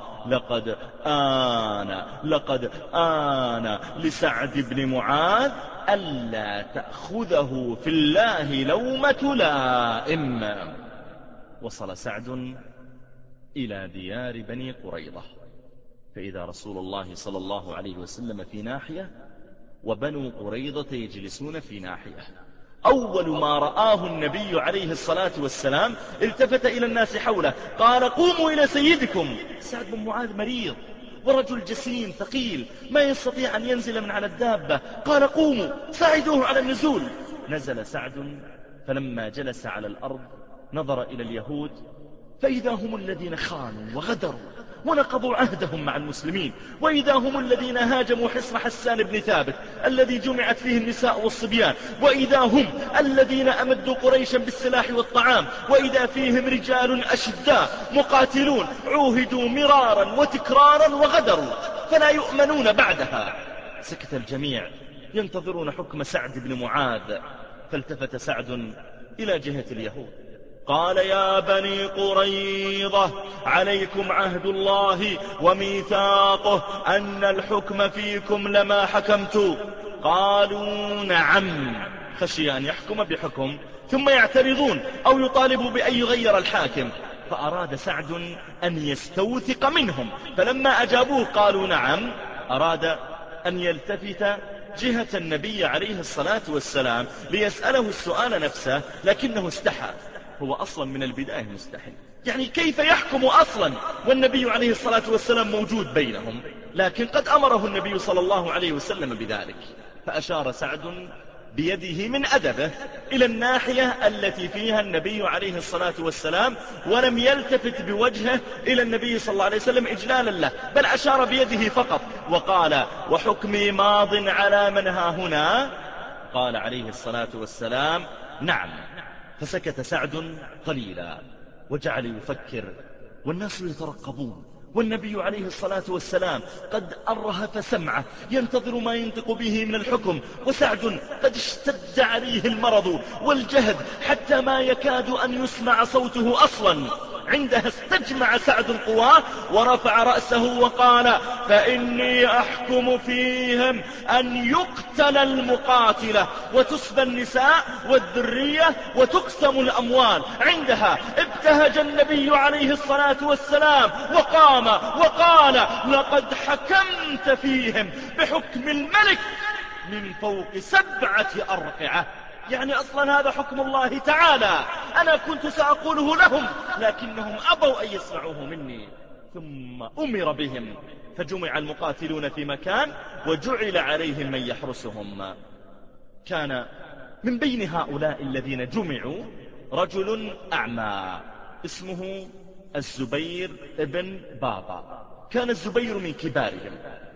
لقد آن لسعد بن معاذ ألا تأخذه في الله لومة لائم. وصل سعد إلى ديار بني قريظة، فإذا رسول الله صلى الله عليه وسلم في ناحية وبنو قريظة يجلسون في ناحية. أول ما رآه النبي عليه الصلاة والسلام التفت إلى الناس حوله قال قوموا إلى سيدكم. سعد بن معاذ مريض ورجل جسيم ثقيل ما يستطيع أن ينزل من على الدابة. قال قوموا ساعدوه على النزول. نزل سعد، فلما جلس على الأرض نظر إلى اليهود فإذا هم الذين خانوا وغدروا ونقضوا عهدهم مع المسلمين، وإذا هم الذين هاجموا حصن حسان بن ثابت الذي جمعت فيه النساء والصبيان، وإذا هم الذين أمدوا قريشا بالسلاح والطعام، وإذا فيهم رجال أشداء مقاتلون عوهدوا مرارا وتكرارا وغدروا فلا يؤمنون بعدها. سكت الجميع ينتظرون حكم سعد بن معاذ، فالتفت سعد إلى جهة اليهود قال يا بني قريظة عليكم عهد الله وميثاقه أن الحكم فيكم لما حكمت. قالوا نعم، خشي أن يحكم بحكم ثم يعترضون أو يطالبوا بأن يغير الحاكم، فأراد سعد أن يستوثق منهم، فلما أجابوه قالوا نعم أراد أن يلتفت جهة النبي عليه الصلاة والسلام ليسأله السؤال نفسه، لكنه استحى. هو أصلا من البداية مستحيل، يعني كيف يحكم أصلا والنبي عليه الصلاة والسلام موجود بينهم؟ لكن قد أمره النبي صلى الله عليه وسلم بذلك، فأشار سعد بيده من أدبه إلى الناحية التي فيها النبي عليه الصلاة والسلام، ولم يلتفت بوجهه إلى النبي صلى الله عليه وسلم إجلالا له، بل أشار بيده فقط وقال وحكمي ماض على من ها هنا؟ قال عليه الصلاة والسلام نعم. فسكت سعد قليلا وجعل يفكر والناس يترقبون، والنبي عليه الصلاة والسلام قد أرهف سمعه ينتظر ما ينطق به من الحكم، وسعد قد اشتد عليه المرض والجهد حتى ما يكاد أن يسمع صوته أصلا. عندها استجمع سعد قواه ورفع رأسه وقال فإني أحكم فيهم أن يقتل المقاتلة وتسبى النساء والذرية وتقسم الأموال. عندها ابتهج النبي عليه الصلاة والسلام وقام وقال لقد حكمت فيهم بحكم الملك من فوق 7 أرقعة، يعني أصلا هذا حكم الله تعالى، أنا كنت سأقوله لهم لكنهم أبوا أن يسمعوه مني. ثم أمر بهم فجمع المقاتلون في مكان وجعل عليهم من يحرسهم. كان من بين هؤلاء الذين جمعوا رجل أعمى اسمه الزبير ابن بابا. كان الزبير من كبارهم،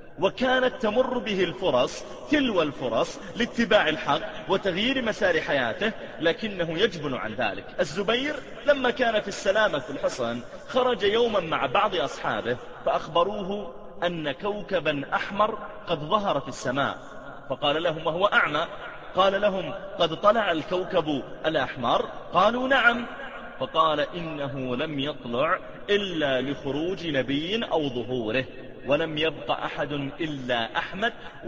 وكانت تمر به الفرص تلو الفرص لاتباع الحق وتغيير مسار حياته، لكنه يجبن عن ذلك. الزبير لما كان في السلامة في الحصن خرج يوما مع بعض أصحابه فأخبروه أن كوكبا أحمر قد ظهر في السماء، فقال لهم وهو أعمى، قال لهم قد طلع الكوكب الأحمر؟ قالوا نعم. فقال إنه لم يطلع إلا لخروج نبي أو ظهوره، ولم يبق أحد إلا أحمد،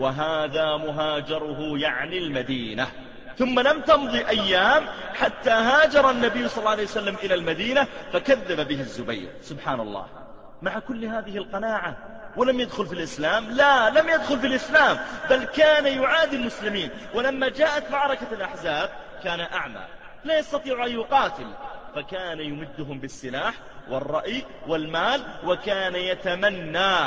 وهذا مهاجره يعني المدينة. ثم لم تمض أيام حتى هاجر النبي صلى الله عليه وسلم إلى المدينة فكذب به الزبير. سبحان الله، مع كل هذه القناعة ولم يدخل في الإسلام؟ لا، لم يدخل في الإسلام، بل كان يعادي المسلمين. ولما جاءت معركة الأحزاب كان أعمى لا يستطيع أن يقاتل، فكان يمدهم بالسلاح والرأي والمال، وكان يتمنى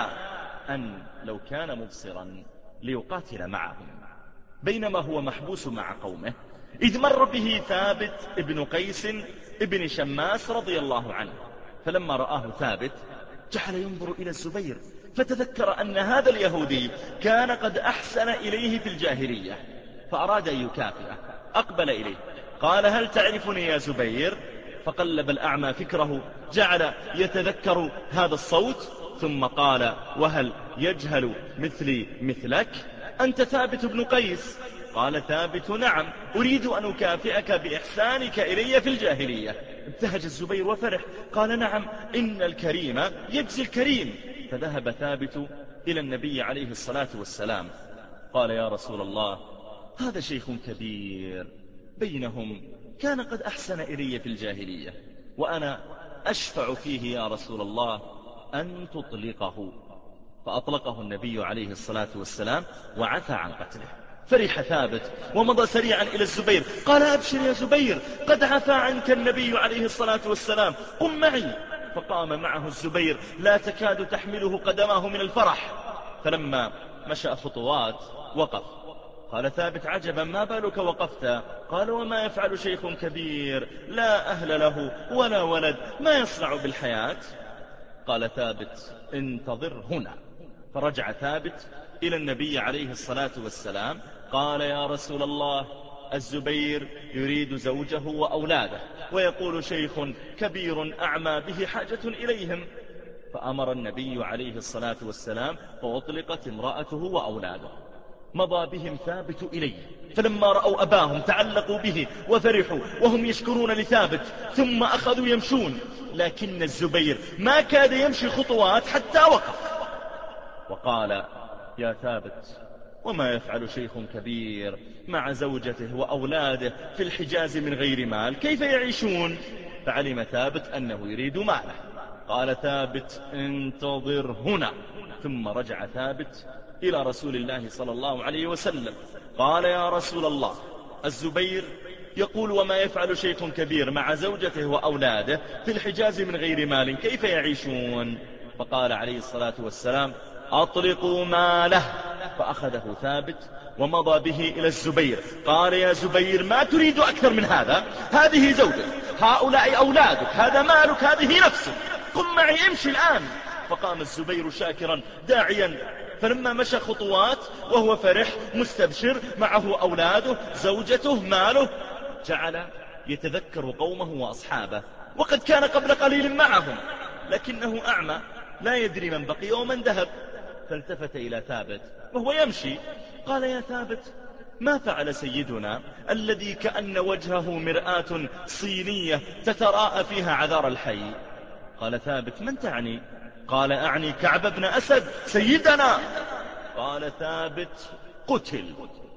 أن لو كان مبصرا ليقاتل معهم. بينما هو محبوس مع قومه إذ مر به ثابت ابن قيس ابن شماس رضي الله عنه، فلما رآه ثابت جعل ينظر إلى الزبير، فتذكر أن هذا اليهودي كان قد أحسن إليه في الجاهلية، فأراد أن يكافئه. أقبل إليه قال هل تعرفني يا زبير؟ فقلب الأعمى فكره، جعل يتذكر هذا الصوت، ثم قال وهل يجهل مثلي مثلك؟ أنت ثابت بن قيس؟ قال ثابت نعم، أريد أن أكافئك بإحسانك إلي في الجاهلية. ابتهج الزبير وفرح، قال نعم إن الكريم يجزي الكريم. فذهب ثابت إلى النبي عليه الصلاة والسلام قال يا رسول الله هذا شيخ كبير بينهم كان قد أحسن إلي في الجاهلية، وأنا أشفع فيه يا رسول الله أن تطلقه. فأطلقه النبي عليه الصلاة والسلام وعفى عن قتله. فرح ثابت ومضى سريعا إلى الزبير قال أبشر يا زبير، قد عفى عنك النبي عليه الصلاة والسلام، قم معي. فقام معه الزبير لا تكاد تحمله قدماه من الفرح. فلما مشى خطوات وقف. قال ثابت عجبا ما بالك وقفت؟ قال وما يفعل شيخ كبير لا أهل له ولا ولد ما يصنع بالحياة؟ قال ثابت انتظر هنا. فرجع ثابت إلى النبي عليه الصلاة والسلام قال يا رسول الله الزبير يريد زوجه وأولاده ويقول شيخ كبير أعمى به حاجة إليهم. فأمر النبي عليه الصلاة والسلام فأطلقت امرأته وأولاده. مضى بهم ثابت إليه فلما رأوا أباهم تعلقوا به وفرحوا وهم يشكرون لثابت ثم أخذوا يمشون. لكن الزبير ما كاد يمشي خطوات حتى وقف وقال يا ثابت وما يفعل شيخ كبير مع زوجته وأولاده في الحجاز من غير مال كيف يعيشون؟ فعلم ثابت أنه يريد ماله. قال ثابت انتظر هنا. ثم رجع ثابت إلى رسول الله صلى الله عليه وسلم قال يا رسول الله الزبير يقول وما يفعل شيخ كبير مع زوجته وأولاده في الحجاز من غير مال كيف يعيشون؟ فقال عليه الصلاة والسلام أطلقوا ماله. فأخذه ثابت ومضى به إلى الزبير قال يا زبير ما تريد أكثر من هذا؟ هذه زوجك هؤلاء أولادك هذا مالك هذه نفسك قم معي امشي الآن. فقام الزبير شاكرا داعيا. فلما مشى خطوات وهو فرح مستبشر معه أولاده زوجته ماله جعل يتذكر قومه وأصحابه وقد كان قبل قليل معهم لكنه أعمى لا يدري من بقي ومن ذهب. فالتفت إلى ثابت وهو يمشي قال يا ثابت ما فعل سيدنا الذي كأن وجهه مرآة صينية تتراءى فيها عذار الحي؟ قال ثابت من تعني؟ قال أعني كعب بن أسد سيدنا. قال ثابت قتل.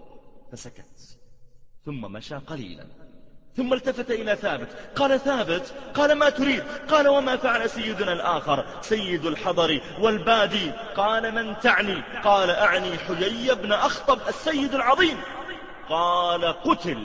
فسكت ثم مشى قليلا ثم التفت إلى ثابت قال ثابت قال ما تريد؟ قال وما فعل سيدنا الآخر سيد الحضر والبادي؟ قال من تعني؟ قال أعني حيي بن أخطب السيد العظيم. قال قتل.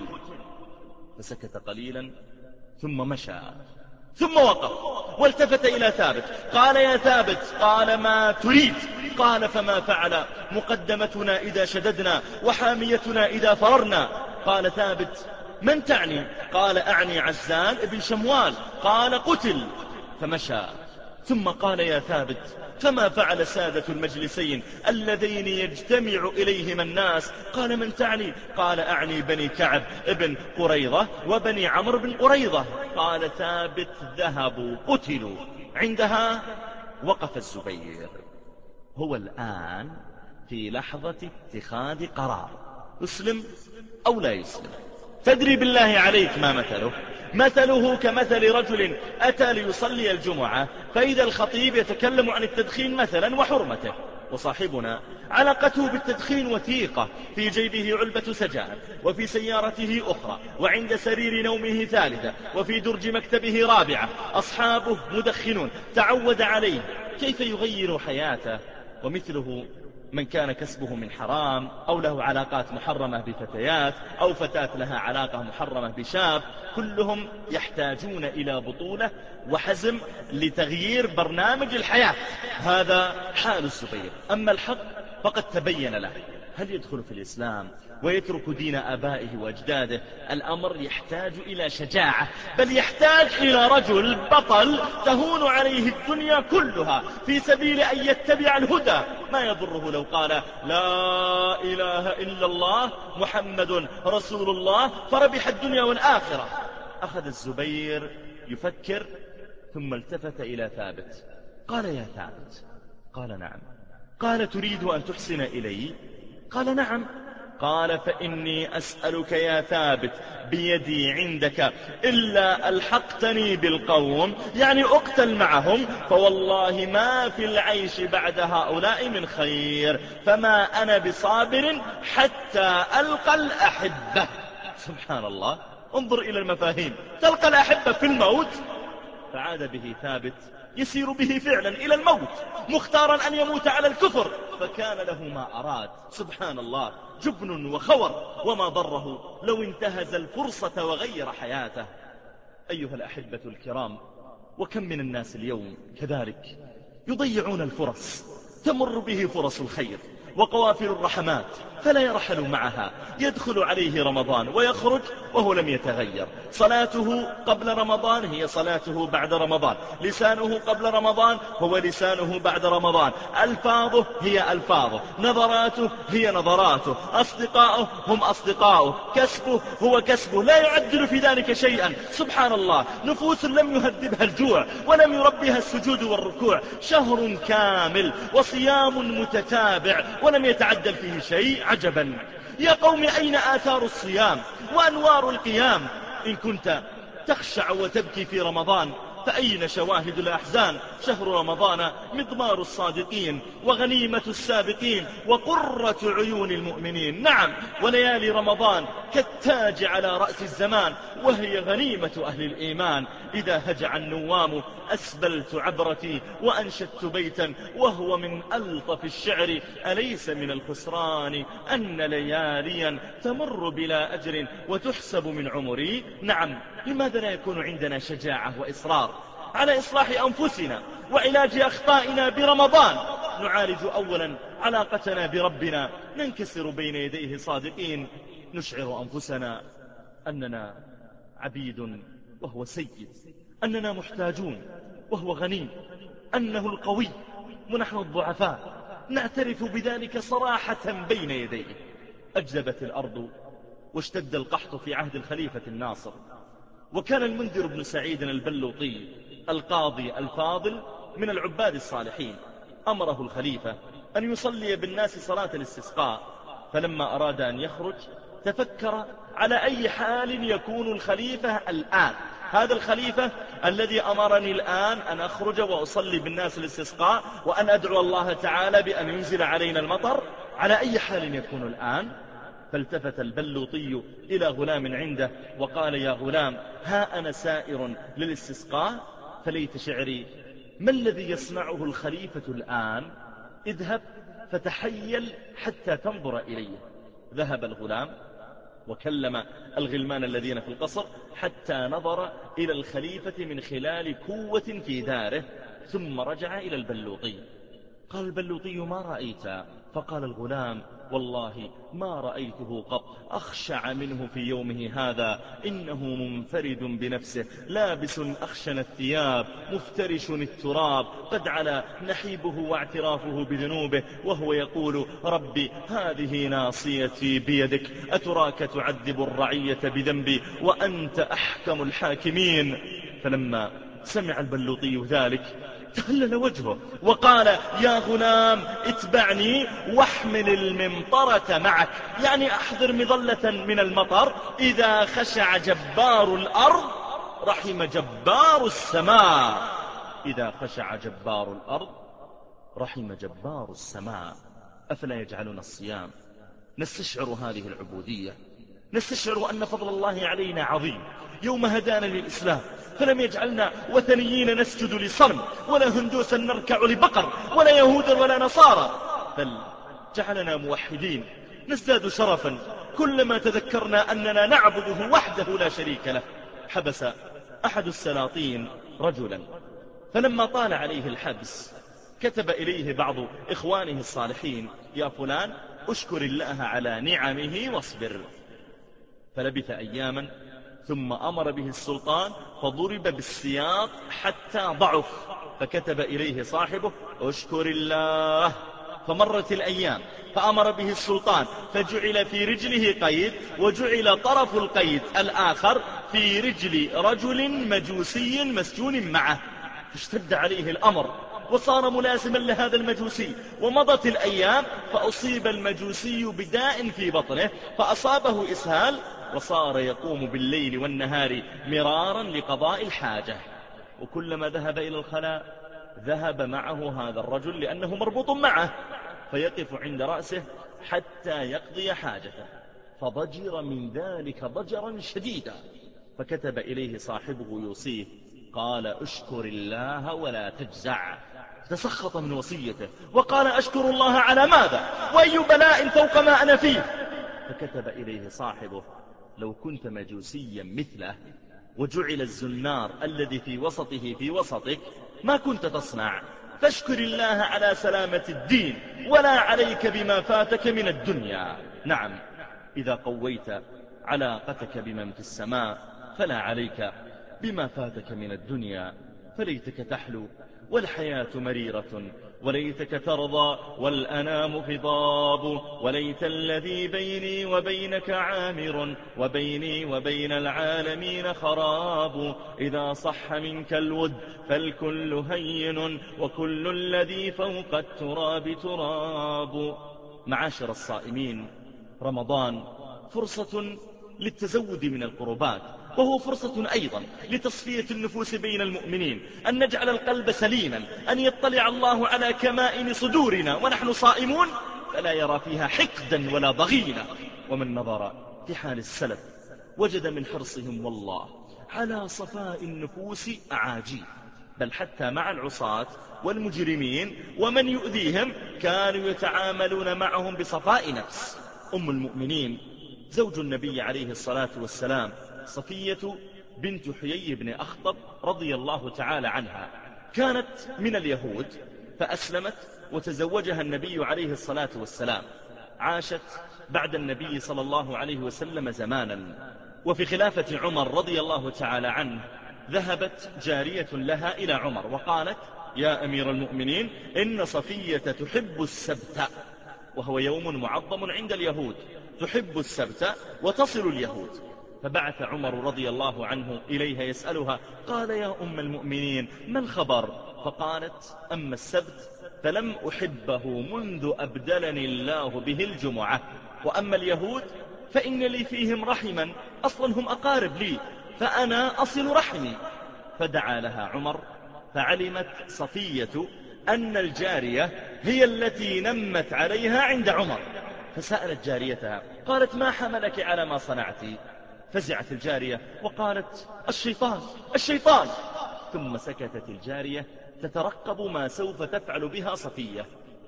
فسكت قليلا ثم مشى ثم وقف والتفت إلى ثابت قال يا ثابت قال ما تريد؟ قال فما فعل مقدمتنا إذا شددنا وحاميتنا إذا فررنا؟ قال ثابت من تعني؟ قال أعني عزال ابن شموال. قال قتل. فمشى ثم قال يا ثابت فما فعل سادة المجلسين اللذين يجتمع إليهما الناس؟ قال من تعني؟ قال أعني بني كعب ابن قريظة وبني عمرو بن قريظة. قال ثابت ذهبوا قتلوا. عندها وقف الزبير. هو الآن في لحظة اتخاذ قرار يسلم أو لا يسلم. تدري بالله عليك ما مثله؟ مثله كمثل رجل أتى ليصلي الجمعة فإذا الخطيب يتكلم عن التدخين مثلا وحرمته وصاحبنا علاقته بالتدخين وثيقة في جيبه علبة سجائر وفي سيارته أخرى وعند سرير نومه ثالثة وفي درج مكتبه رابعة. أصحابه مدخنون تعود عليه كيف يغير حياته؟ ومثله من كان كسبه من حرام أو له علاقات محرمة بفتيات أو فتاة لها علاقة محرمة بشاب كلهم يحتاجون إلى بطولة وحزم لتغيير برنامج الحياة. هذا حال الزبير. أما الحق فقد تبين له. هل يدخل في الإسلام ويترك دين آبائه وأجداده؟ الأمر يحتاج إلى شجاعة بل يحتاج إلى رجل بطل تهون عليه الدنيا كلها في سبيل أن يتبع الهدى. ما يضره لو قال لا إله إلا الله محمد رسول الله فربح الدنيا والآخرة. أخذ الزبير يفكر ثم التفت إلى ثابت قال يا ثابت. قال نعم. قال تريد أن تحسن إلي؟ قال نعم. قال فإني أسألك يا ثابت بيدي عندك إلا ألحقتني بالقوم يعني أقتل معهم فوالله ما في العيش بعد هؤلاء من خير فما أنا بصابر حتى ألقى الأحبة. سبحان الله انظر إلى المفاهيم. تلقى الأحبة في الموت. فعاد به ثابت يسير به فعلا إلى الموت مختارا أن يموت على الكفر فكان له ما أراد. سبحان الله جبن وخور وما ضره لو انتهز الفرصة وغير حياته. أيها الأحبة الكرام وكم من الناس اليوم كذلك يضيعون الفرص، تمر به فرص الخير وقوافل الرحمات فلا يرحل معها، يدخل عليه رمضان ويخرج وهو لم يتغير. صلاته قبل رمضان هي صلاته بعد رمضان، لسانه قبل رمضان هو لسانه بعد رمضان، ألفاظه هي ألفاظه، نظراته هي نظراته، أصدقاؤه هم أصدقاؤه، كسبه هو كسبه، لا يعدل في ذلك شيئا. سبحان الله، نفوس لم يهذبها الجوع ولم يربها السجود والركوع، شهر كامل وصيام متتابع ولم يتعدل فيه شيء. عجبا يا قوم، أين آثار الصيام وأنوار القيام؟ إن كنت تخشع وتبكي في رمضان فأين شواهد الأحزان؟ شهر رمضان مضمار الصادقين وغنيمة السابقين وقرة عيون المؤمنين. نعم، وليالي رمضان كالتاج على رأس الزمان، وهي غنيمة أهل الإيمان. إذا هجع النوام أسبلت عبرتي وأنشدت بيتا وهو من ألطف الشعر. أليس من الخسران أن لياليا تمر بلا أجر وتحسب من عمري؟ نعم، لماذا لا يكون عندنا شجاعة وإصرار على إصلاح أنفسنا وعلاج أخطائنا برمضان؟ نعالج أولا علاقتنا بربنا، ننكسر بين يديه صادقين، نشعر أنفسنا أننا عبيد وهو سيد، أننا محتاجون وهو غني، أنه القوي ونحن الضعفاء، نعترف بذلك صراحة بين يديه. أجدبت الأرض واشتد القحط في عهد الخليفة الناصر، وكان المنذر بن سعيد البلوطي القاضي الفاضل من العباد الصالحين، أمره الخليفة أن يصلي بالناس صلاة الاستسقاء، فلما أراد أن يخرج تفكر على أي حال يكون الخليفة الآن، هذا الخليفة الذي أمرني الآن أن أخرج وأصلي بالناس الاستسقاء وأن أدعو الله تعالى بأن ينزل علينا المطر، على أي حال يكون الآن؟ فالتفت البلوطي إلى غلام عنده وقال: يا غلام، ها أنا سائر للاستسقاء، فليت شعري ما الذي يصنعه الخليفة الآن؟ اذهب فتحيل حتى تنظر إليه. ذهب الغلام وكلم الغلمان الذين في القصر حتى نظر إلى الخليفة من خلال كوة في داره، ثم رجع إلى البلوطي. قال البلوطي: ما رأيت؟ فقال الغلام: والله ما رأيته قط أخشع منه في يومه هذا، إنه منفرد بنفسه، لابس أخشن الثياب، مفترش التراب، قد علا نحيبه واعترافه بذنوبه، وهو يقول: ربي هذه ناصيتي بيدك، أتراك تعذب الرعية بذنبي وأنت أحكم الحاكمين. فلما سمع البلوطي ذلك تهلل وجهه وقال: يا غلام، اتبعني واحمل الممطرة معك، يعني أحضر مظلة من المطر، إذا خشع جبار الأرض رحم جبار السماء. إذا خشع جبار الأرض رحم جبار السماء. أفلا يجعلنا الصيام نستشعر هذه العبودية، نستشعر أن فضل الله علينا عظيم يوم هدانا للإسلام، فلم يجعلنا وثنيين نسجد لصنم، ولا هندوسا نركع لبقر، ولا يهودا ولا نصارى، بل جعلنا موحدين نزداد شرفا كلما تذكرنا أننا نعبده وحده لا شريك له. حبس أحد السلاطين رجلا، فلما طال عليه الحبس كتب إليه بعض إخوانه الصالحين: يا فلان، أشكر الله على نعمه واصبر. فلبث أياما ثم أمر به السلطان فضرب بالسياط حتى ضعف، فكتب إليه صاحبه: أشكر الله. فمرت الأيام فأمر به السلطان فجعل في رجله قيد، وجعل طرف القيد الآخر في رجل رجل مجوسي مسجون معه، فاشتد عليه الأمر وصار ملازما لهذا المجوسي. ومضت الأيام فأصيب المجوسي بداء في بطنه فأصابه إسهال، وصار يقوم بالليل والنهار مرارا لقضاء الحاجة، وكلما ذهب إلى الخلاء ذهب معه هذا الرجل لأنه مربوط معه، فيقف عند رأسه حتى يقضي حاجته، فضجر من ذلك ضجرا شديدا، فكتب إليه صاحبه يوصيه، قال: أشكر الله ولا تجزع. تسخط من وصيته وقال: أشكر الله على ماذا؟ وأي بلاء فوق ما أنا فيه؟ فكتب إليه صاحبه: لو كنت مجوسيا مثله وجعل الزنار الذي في وسطه في وسطك ما كنت تصنع، فاشكر الله على سلامة الدين ولا عليك بما فاتك من الدنيا. نعم، إذا قويت علاقتك بمن في السماء فلا عليك بما فاتك من الدنيا. فليتك تحلو والحياة مريرة، وليتك ترضى والأنام خضاب، وليت الذي بيني وبينك عامر، وبيني وبين العالمين خراب. إذا صح منك الود فالكل هين، وكل الذي فوق التراب تراب. معاشر الصائمين، رمضان فرصة للتزود من القربات، وهو فرصة أيضا لتصفية النفوس بين المؤمنين، أن نجعل القلب سليما، أن يطلع الله على كمائن صدورنا ونحن صائمون فلا يرى فيها حقدا ولا ضغينة. ومن نظر في حال السلف وجد من حرصهم والله على صفاء النفوس أعاجيب، بل حتى مع العصاة والمجرمين ومن يؤذيهم كانوا يتعاملون معهم بصفاء نفس. أم المؤمنين زوج النبي عليه الصلاة والسلام صفية بنت حيي بن أخطب رضي الله تعالى عنها، كانت من اليهود فأسلمت وتزوجها النبي عليه الصلاة والسلام. عاشت بعد النبي صلى الله عليه وسلم زمانا، وفي خلافة عمر رضي الله تعالى عنه ذهبت جارية لها إلى عمر وقالت: يا أمير المؤمنين، إن صفية تحب السبت، وهو يوم معظم عند اليهود، تحب السبت وتصل اليهود. فبعث عمر رضي الله عنه إليها يسألها، قال: يا أم المؤمنين ما الخبر؟ فقالت: أما السبت فلم أحبه منذ أبدلني الله به الجمعة، وأما اليهود فإن لي فيهم رحما، أصلا هم أقارب لي فأنا أصل رحمي. فدعا لها عمر، فعلمت صفية أن الجارية هي التي نمت عليها عند عمر، فسألت جاريتها قالت: ما حملك على ما صنعت؟ فزعت الجارية وقالت: الشيطان الشيطان. ثم سكتت الجارية تترقب ما سوف تفعل بها صفية،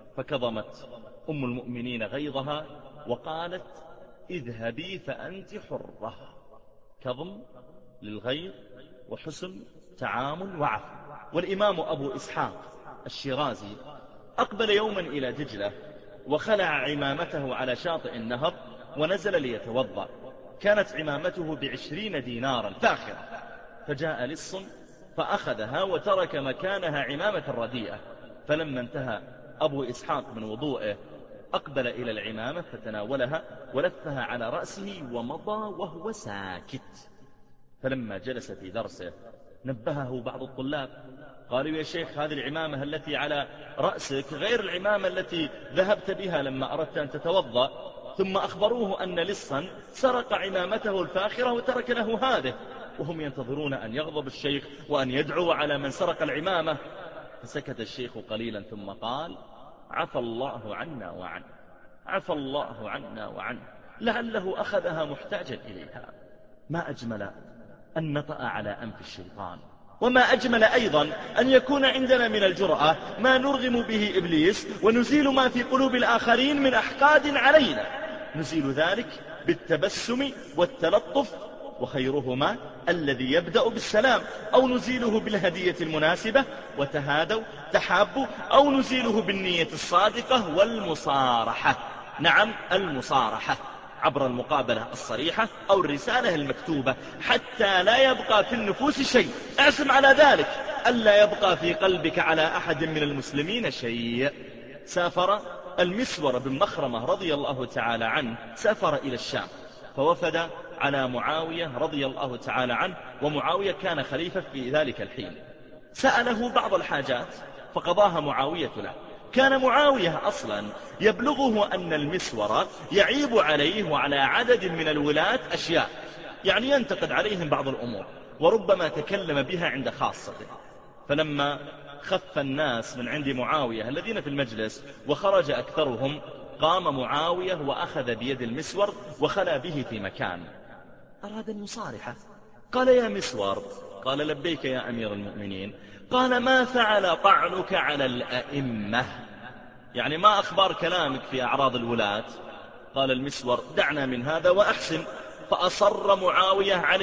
فكظمت أم المؤمنين غيظها وقالت: اذهبي فأنت حرة. كظم للغيظ وحسن تعامل وعفو. والإمام أبو إسحاق الشيرازي أقبل يوما إلى دجلة وخلع عمامته على شاطئ النهر ونزل ليتوضأ، كانت عمامته ب20 دينارا فاخرة، فجاء لص فأخذها وترك مكانها عمامة رديئة. فلما انتهى أبو إسحاق من وضوئه أقبل إلى العمامة فتناولها ولفها على رأسه ومضى وهو ساكت. فلما جلس في درسه نبهه بعض الطلاب، قالوا: يا شيخ، هذه العمامة التي على رأسك غير العمامة التي ذهبت بها لما أردت أن تتوضأ. ثم أخبروه أن لصا سرق عمامته الفاخرة وترك له هذه، وهم ينتظرون أن يغضب الشيخ وأن يدعو على من سرق العمامة. فسكت الشيخ قليلا ثم قال: عفى الله عنا وعنه، عفى الله عنا وعنه، لعله أخذها محتاجا إليها. ما أجمل أن نطأ على أنف الشيطان، وما أجمل أيضا أن يكون عندنا من الجرأة ما نرغم به إبليس ونزيل ما في قلوب الآخرين من أحقاد علينا، نزيل ذلك بالتبسم والتلطف، وخيرهما الذي يبدأ بالسلام، أو نزيله بالهدية المناسبة وتهادوا تحابوا، أو نزيله بالنية الصادقة والمصارحة. نعم، المصارحة عبر المقابلة الصريحة أو الرسالة المكتوبة، حتى لا يبقى في النفوس شيء. اعزم على ذلك، ألا يبقى في قلبك على أحد من المسلمين شيء. سافر المسور بن مخرمة رضي الله تعالى عنه، سافر إلى الشام فوفد على معاوية رضي الله تعالى عنه، ومعاوية كان خليفة في ذلك الحين. سأله بعض الحاجات فقضاها معاوية له. كان معاوية أصلا يبلغه أن المسور يعيب عليه وعلى عدد من الولاة أشياء، يعني ينتقد عليهم بعض الأمور وربما تكلم بها عند خاصته. فلما خف الناس من عند معاوية الذين في المجلس وخرج أكثرهم، قام معاوية وأخذ بيد المسور وخلى به في مكان. أراد أن يصارحه، قال: يا مسور. قال: لبيك يا أمير المؤمنين. قال: ما فعل طعنك على الأئمة؟ يعني ما أخبار كلامك في أعراض الولاة؟ قال المسور: دعنا من هذا وأحسن. فأصر معاوية عليه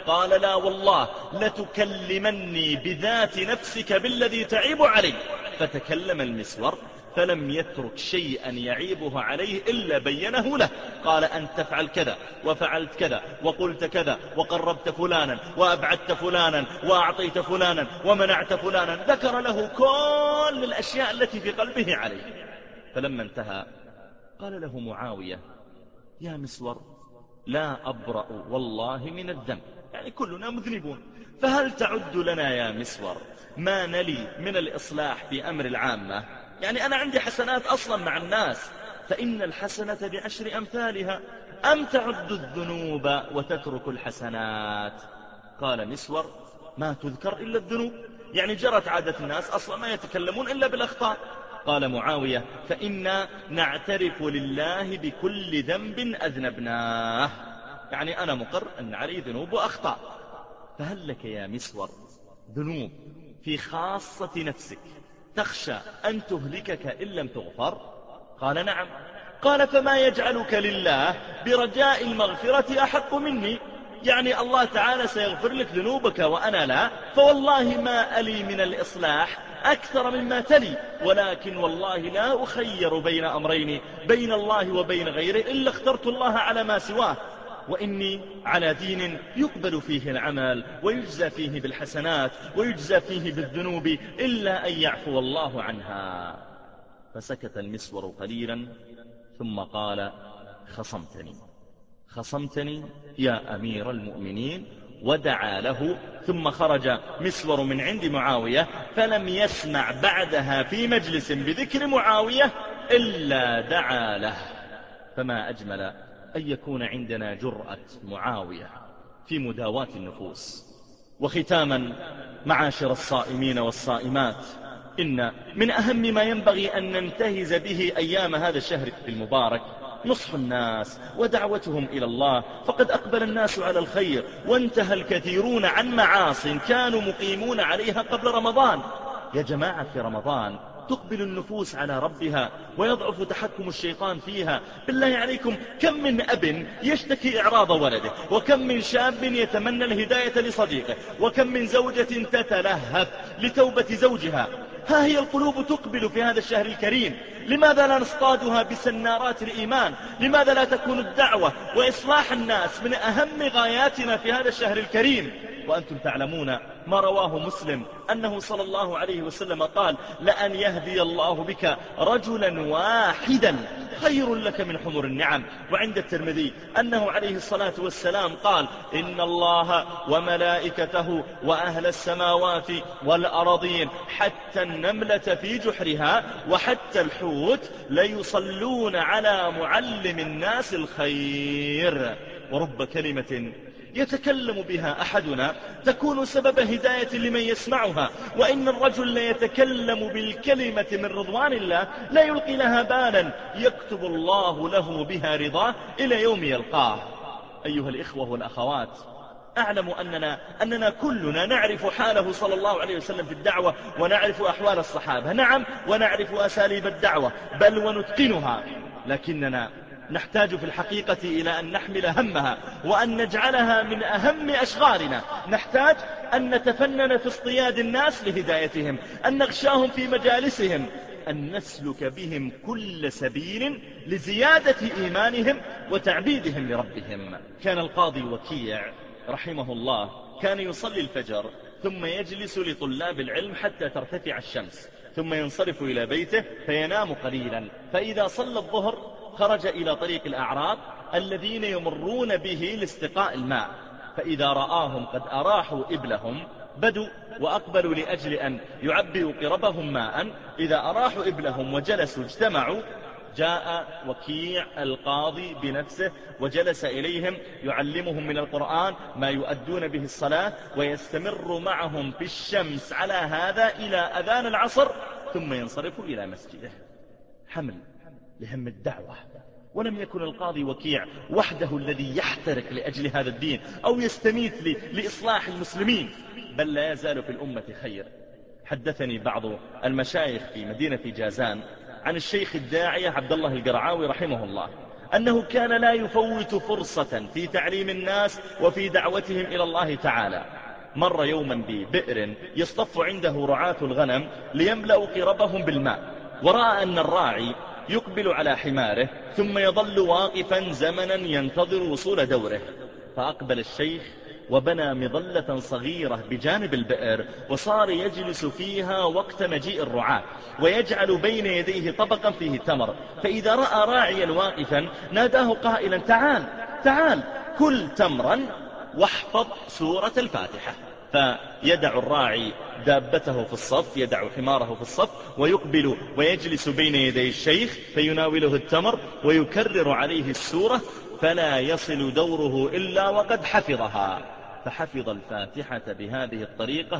قال لا والله لتكلمني بذات نفسك بالذي تعيب عليه. فتكلم المسور فلم يترك شيئا يعيبه عليه إلا بينه له. قال أن تفعل كذا وفعلت كذا وقلت كذا وقربت فلانا وأبعدت فلانا وأعطيت فلانا ومنعت فلانا. ذكر له كل الأشياء التي في قلبه عليه. فلما انتهى قال له معاوية يا مسور لا أبرأ والله من الذنب، يعني كلنا مذنبون، فهل تعد لنا يا مسور ما نلي من الإصلاح في أمر العامة؟ يعني أنا عندي حسنات أصلا مع الناس، فإن الحسنة ب10 أمثالها، أم تعد الذنوب وتترك الحسنات؟ قال مسور ما تذكر إلا الذنوب، يعني جرت عادة الناس أصلا ما يتكلمون إلا بالأخطاء. قال معاوية فإنا نعترف لله بكل ذنب أذنبناه، يعني أنا مقر أن علي ذنوب وأخطاء، فهل لك يا مسور ذنوب في خاصة نفسك تخشى أن تهلكك إن لم تغفر؟ قال نعم. قال فما يجعلك لله برجاء المغفرة أحق مني؟ يعني الله تعالى سيغفر لك ذنوبك وأنا لا، فوالله ما ألي من الإصلاح أكثر مما تلي، ولكن والله لا أخير بين أمرين بين الله وبين غيره إلا اخترت الله على ما سواه، وإني على دين يقبل فيه العمل ويجزى فيه بالحسنات ويجزى فيه بالذنوب إلا أن يعفو الله عنها. فسكت المسور قليلا ثم قال خصمتني يا أمير المؤمنين، ودعا له. ثم خرج مسور من عند معاوية فلم يسمع بعدها في مجلس بذكر معاوية إلا دعا له. فما أجمل أن يكون عندنا جرأة معاوية في مداواة النفوس. وختاما معاشر الصائمين والصائمات، إن من أهم ما ينبغي أن ننتهز به أيام هذا الشهر المبارك نصح الناس ودعوتهم إلى الله، فقد أقبل الناس على الخير وانتهى الكثيرون عن معاص كانوا مقيمون عليها قبل رمضان. يا جماعة في رمضان تقبل النفوس على ربها ويضعف تحكم الشيطان فيها. بالله عليكم كم من أب يشتكي إعراض ولده، وكم من شاب يتمنى الهداية لصديقه، وكم من زوجة تتلهف لتوبة زوجها. ها هي القلوب تقبل في هذا الشهر الكريم، لماذا لا نصطادها بسنارات الإيمان؟ لماذا لا تكون الدعوة وإصلاح الناس من أهم غاياتنا في هذا الشهر الكريم؟ وأنتم تعلمون ما رواه مسلم أنه صلى الله عليه وسلم قال لأن يهدي الله بك رجلا واحدا خير لك من حمر النعم. وعند الترمذي أنه عليه الصلاة والسلام قال إن الله وملائكته وأهل السماوات والأرضين حتى النملة في جحرها وحتى الحوت ليصلون على معلم الناس الخير. ورب كلمة يتكلم بها أحدنا تكون سبب هداية لمن يسمعها، وإن الرجل ليتكلم بالكلمة من رضوان الله لا يلقي لها بالا يكتب الله له بها رضاه إلى يوم يلقاه. أيها الإخوة والأخوات، أعلم أننا كلنا نعرف حاله صلى الله عليه وسلم في الدعوة، ونعرف أحوال الصحابة، نعم، ونعرف أساليب الدعوة بل ونتقنها، لكننا نحتاج في الحقيقة إلى أن نحمل همها وأن نجعلها من أهم أشغالنا. نحتاج أن نتفنن في اصطياد الناس لهدايتهم، أن نغشاهم في مجالسهم، أن نسلك بهم كل سبيل لزيادة إيمانهم وتعبيدهم لربهم. كان القاضي وكيع رحمه الله كان يصلي الفجر ثم يجلس لطلاب العلم حتى ترتفع الشمس، ثم ينصرف إلى بيته فينام قليلا، فإذا صلى الظهر خرج إلى طريق الأعراب الذين يمرون به لاستقاء الماء، فإذا رآهم قد أراحوا إبلهم بدوا وأقبلوا لأجل أن يعبئوا قربهم ماء. إذا أراحوا إبلهم وجلسوا اجتمعوا، جاء وكيع القاضي بنفسه وجلس إليهم يعلمهم من القرآن ما يؤدون به الصلاة، ويستمر معهم في الشمس على هذا إلى أذان العصر، ثم ينصرف إلى مسجده. حمل لهم الدعوة. ولم يكن القاضي وكيع وحده الذي يحترق لأجل هذا الدين أو يستميت لإصلاح المسلمين، بل لا يزال في الأمة خير. حدثني بعض المشايخ في مدينة جازان عن الشيخ الداعية عبد الله القرعاوي رحمه الله أنه كان لا يفوت فرصة في تعليم الناس وفي دعوتهم إلى الله تعالى. مر يوما ببئر يصطف عنده رعاة الغنم ليملأوا قربهم بالماء، ورأى أن الراعي يقبل على حماره ثم يظل واقفا زمنا ينتظر وصول دوره، فأقبل الشيخ وبنى مظلة صغيرة بجانب البئر، وصار يجلس فيها وقت مجيء الرعاة، ويجعل بين يديه طبقا فيه تمر، فإذا رأى راعيا واقفا ناداه قائلا: تعال تعال كل تمرا واحفظ سورة الفاتحة. فيدع الراعي دابته في الصف، يدع حماره في الصف، ويقبل ويجلس بين يدي الشيخ فيناوله التمر ويكرر عليه السورة، فلا يصل دوره إلا وقد حفظها. فحفظ الفاتحة بهذه الطريقة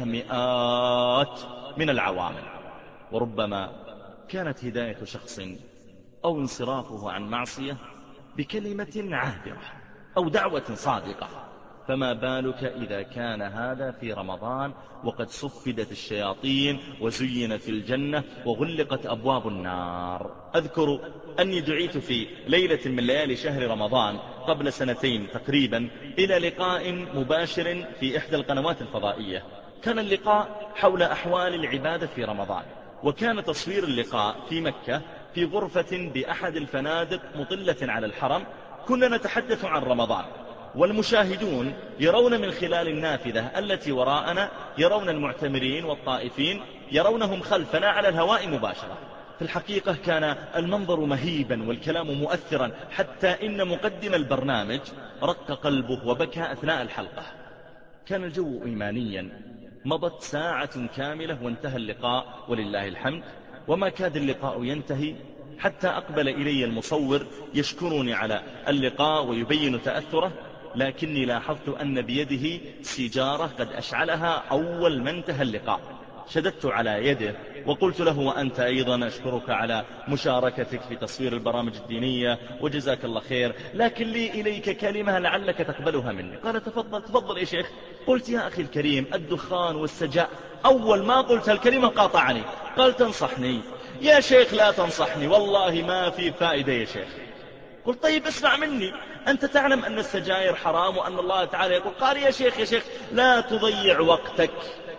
مئات من العوامل. وربما كانت هداية شخص أو انصرافه عن معصية بكلمة عابرة أو دعوة صادقة، فما بالك إذا كان هذا في رمضان وقد صفدت الشياطين وزينت الجنة وغلقت أبواب النار. أذكر أني دعيت في ليلة من ليالي شهر رمضان قبل 2 تقريبا إلى لقاء مباشر في إحدى القنوات الفضائية. كان اللقاء حول أحوال العبادة في رمضان، وكان تصوير اللقاء في مكة في غرفة بأحد الفنادق مطلة على الحرم. كنا نتحدث عن رمضان، والمشاهدون يرون من خلال النافذة التي وراءنا، يرون المعتمرين والطائفين، يرونهم خلفنا على الهواء مباشرة. في الحقيقة كان المنظر مهيبا والكلام مؤثرا، حتى إن مقدم البرنامج رق قلبه وبكى أثناء الحلقة. كان الجو إيمانيا. مضت ساعة كاملة وانتهى اللقاء ولله الحمد، وما كاد اللقاء ينتهي حتى أقبل إلي المصور يشكرني على اللقاء ويبين تأثره، لكني لاحظت أن بيده سيجارة قد أشعلها أول ما انتهى اللقاء. شددت على يده وقلت له: وأنت أيضا أشكرك على مشاركتك في تصوير البرامج الدينية وجزاك الله خير، لكن لي إليك كلمة لعلك تقبلها مني. قال: تفضل تفضل يا شيخ. قلت: يا أخي الكريم، الدخان والسجاء. أول ما قلت الكلمة قاطعني، قال: تنصحني يا شيخ؟ لا تنصحني، والله ما في فائدة يا شيخ. قلت: طيب اسمع مني، أنت تعلم أن السجائر حرام وأن الله تعالى يقول. قال: يا شيخ يا شيخ لا تضيع وقتك،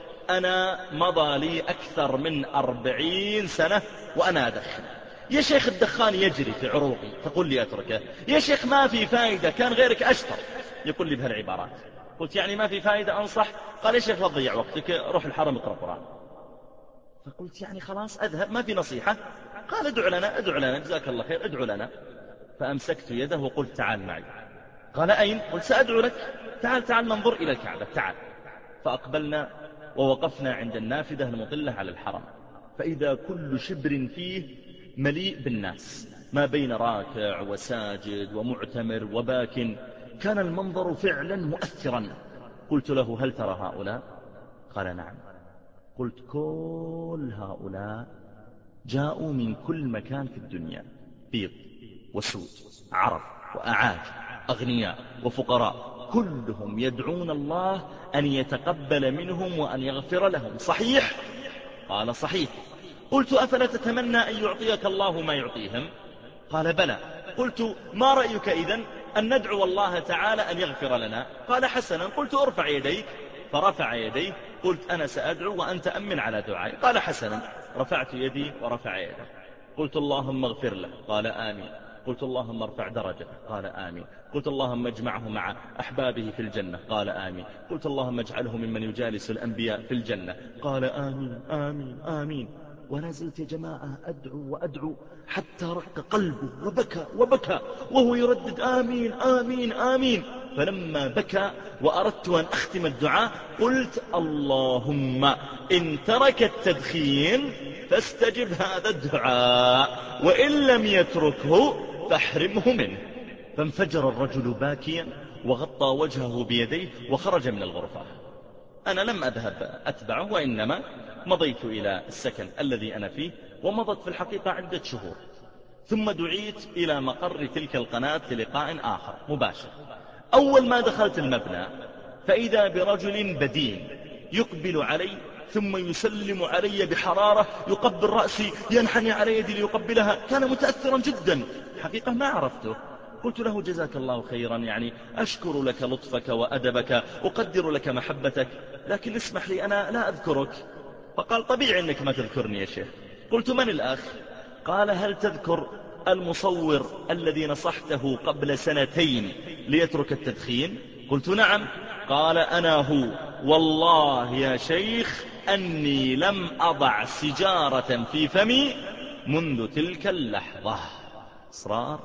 أنا مضى لي أكثر من 40 سنة وأنا أدخن يا شيخ، الدخان يجري في عروقي، تقول لي أتركه؟ يا شيخ ما في فائدة، كان غيرك أشطر. يقول لي بهالعبارات. قلت: يعني ما في فائدة أنصح؟ قال: يا شيخ لا تضيع وقتك، روح الحرم اقرأ قرآن. فقلت: يعني خلاص أذهب، ما في نصيحة؟ قال: ادعو لنا ادعو لنا، جزاك الله خير، ادعو لنا. فأمسكت يده وقلت: تعال معي. قال: أين؟ قلت: سأدعو لك، تعال تعال ننظر إلى الكعبة، تعال. فأقبلنا ووقفنا عند النافذة المطلة على الحرم، فإذا كل شبر فيه مليء بالناس، ما بين راكع وساجد ومعتمر وباك. كان المنظر فعلا مؤثرا. قلت له: هل ترى هؤلاء؟ قال: نعم. قلت: كل هؤلاء جاءوا من كل مكان في الدنيا، بيض وسود، عرب وأعاجم، أغنياء وفقراء، كلهم يدعون الله أن يتقبل منهم وأن يغفر لهم، صحيح؟ قال: صحيح. قلت: أفلا تتمنى أن يعطيك الله ما يعطيهم؟ قال: بلى. قلت: ما رأيك إذن أن ندعو الله تعالى أن يغفر لنا؟ قال: حسنا. قلت: ارفع يديك. فرفع يديه. قلت: أنا سأدعو وأنت أمن على دعائي. قال: حسنا. رفعت يدي ورفع يده. قلت: اللهم اغفر له. قال: آمين. قلت: اللهم ارفع درجته. قال: آمين. قلت: اللهم اجمعه مع أحبابه في الجنة. قال: آمين. قلت: اللهم اجعله ممن يجالس الأنبياء في الجنة. قال: آمين آمين آمين. ولا زلت يا جماعة أدعو وأدعو حتى رق قلبه وبكى وبكى وهو يردد: آمين آمين آمين. فلما بكى وأردت أن أختم الدعاء قلت: اللهم إن ترك التدخين فاستجب هذا الدعاء، وإن لم يتركه فاحرمه منه. فانفجر الرجل باكيا وغطى وجهه بيديه وخرج من الغرفة. أنا لم أذهب أتبعه، وإنما مضيت إلى السكن الذي أنا فيه، ومضت في الحقيقة عدة شهور، ثم دعيت إلى مقر تلك القناة للقاء آخر مباشر. أول ما دخلت المبنى فإذا برجل بدين يقبل علي ثم يسلم علي بحرارة، يقبل رأسي، ينحني على يدي ليقبلها. كان متأثرا جدا، حقيقة ما عرفته. قلت له جزاك الله خيرا، يعني أشكر لك لطفك وأدبك، أقدر لك محبتك، لكن اسمح لي أنا لا أذكرك. فقال طبيعي أنك ما تذكرني يا شيخ. قلت من الأخ؟ قال هل تذكر المصور الذي نصحته قبل 2 ليترك التدخين؟ قلت نعم. قال أنا هو، والله يا شيخ أني لم أضع سجارة في فمي منذ تلك اللحظة. إصرار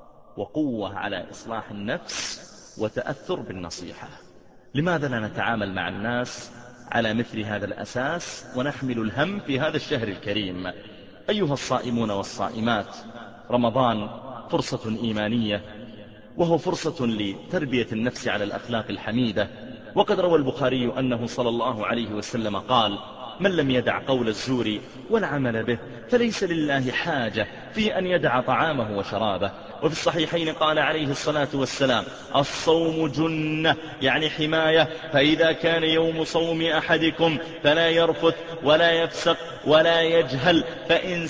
وقوة على إصلاح النفس وتأثر بالنصيحة. لماذا لا نتعامل مع الناس على مثل هذا الأساس ونحمل الهم في هذا الشهر الكريم؟ أيها الصائمون والصائمات، رمضان فرصة إيمانية، وهو فرصة لتربية النفس على الأخلاق الحميدة. وقد روى البخاري أنه صلى الله عليه وسلم قال: من لم يدع قول الزور والعمل به فليس لله حاجة في أن يدع طعامه وشرابه. وفي الصحيحين قال عليه الصلاة والسلام: الصوم جنة، يعني حماية، فإذا كان يوم صوم أحدكم فلا يرفث ولا يفسق ولا يجهل، فإن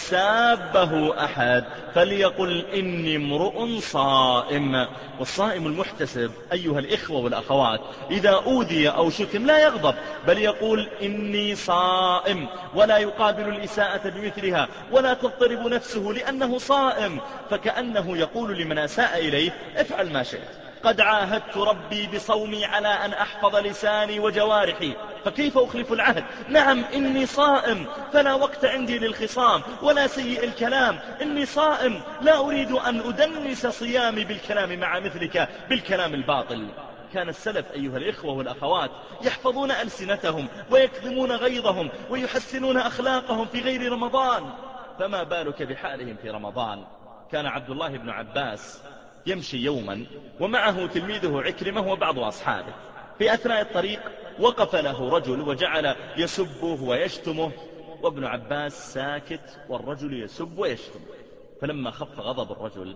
سابه أحد فليقل إني امرؤ صائم. والصائم المحتسب أيها الإخوة والأخوات إذا أوذي أو شتم لا يغضب، بل يقول إني صائم، ولا يقابل الإساءة بمثلها، ولا تضطرب نفسه لأنه صائم، فكأنه يقول لمن أساء إليه: افعل ما شئت، قد عاهدت ربي بصومي على أن أحفظ لساني وجوارحي، فكيف أخلف العهد؟ نعم إني صائم، فلا وقت عندي للخصام ولا سيء الكلام، إني صائم، لا أريد أن أدنس صيامي بالكلام مع مثلك بالكلام الباطل. كان السلف أيها الإخوة والأخوات يحفظون ألسنتهم ويكظمون غيظهم ويحسنون أخلاقهم في غير رمضان، فما بالك بحالهم في رمضان؟ كان عبد الله بن عباس يمشي يوما ومعه تلميذه عكرمة وبعض أصحابه. في أثناء الطريق وقف له رجل وجعل يسبه ويشتمه، وابن عباس ساكت والرجل يسب ويشتم. فلما خف غضب الرجل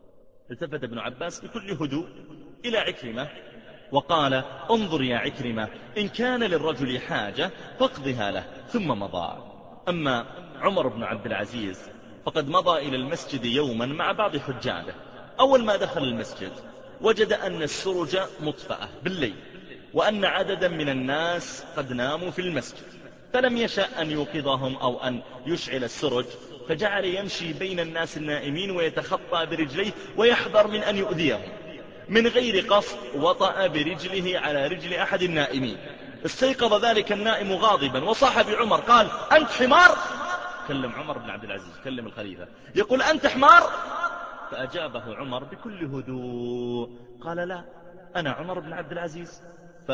التفت ابن عباس بكل هدوء إلى عكرمة وقال: انظر يا عكرمة، إن كان للرجل حاجة فاقضها له، ثم مضى. أما عمر بن عبد العزيز فقد مضى إلى المسجد يوما مع بعض حجاجه. أول ما دخل المسجد وجد أن السرج مطفأة بالليل، وأن عددا من الناس قد ناموا في المسجد، فلم يشأ أن يوقظهم أو أن يشعل السرج، فجعل يمشي بين الناس النائمين ويتخطى برجليه ويحذر من أن يؤذيهم. من غير قصد وطأ برجله على رجل أحد النائمين. استيقظ ذلك النائم غاضبا وصاح بعمر، قال: أنت حمار؟ كلم عمر بن عبد العزيز، كلم الخليفة، يقول: أنت حمار؟ فأجابه عمر بكل هدوء قال: لا، أنا عمر بن عبد العزيز.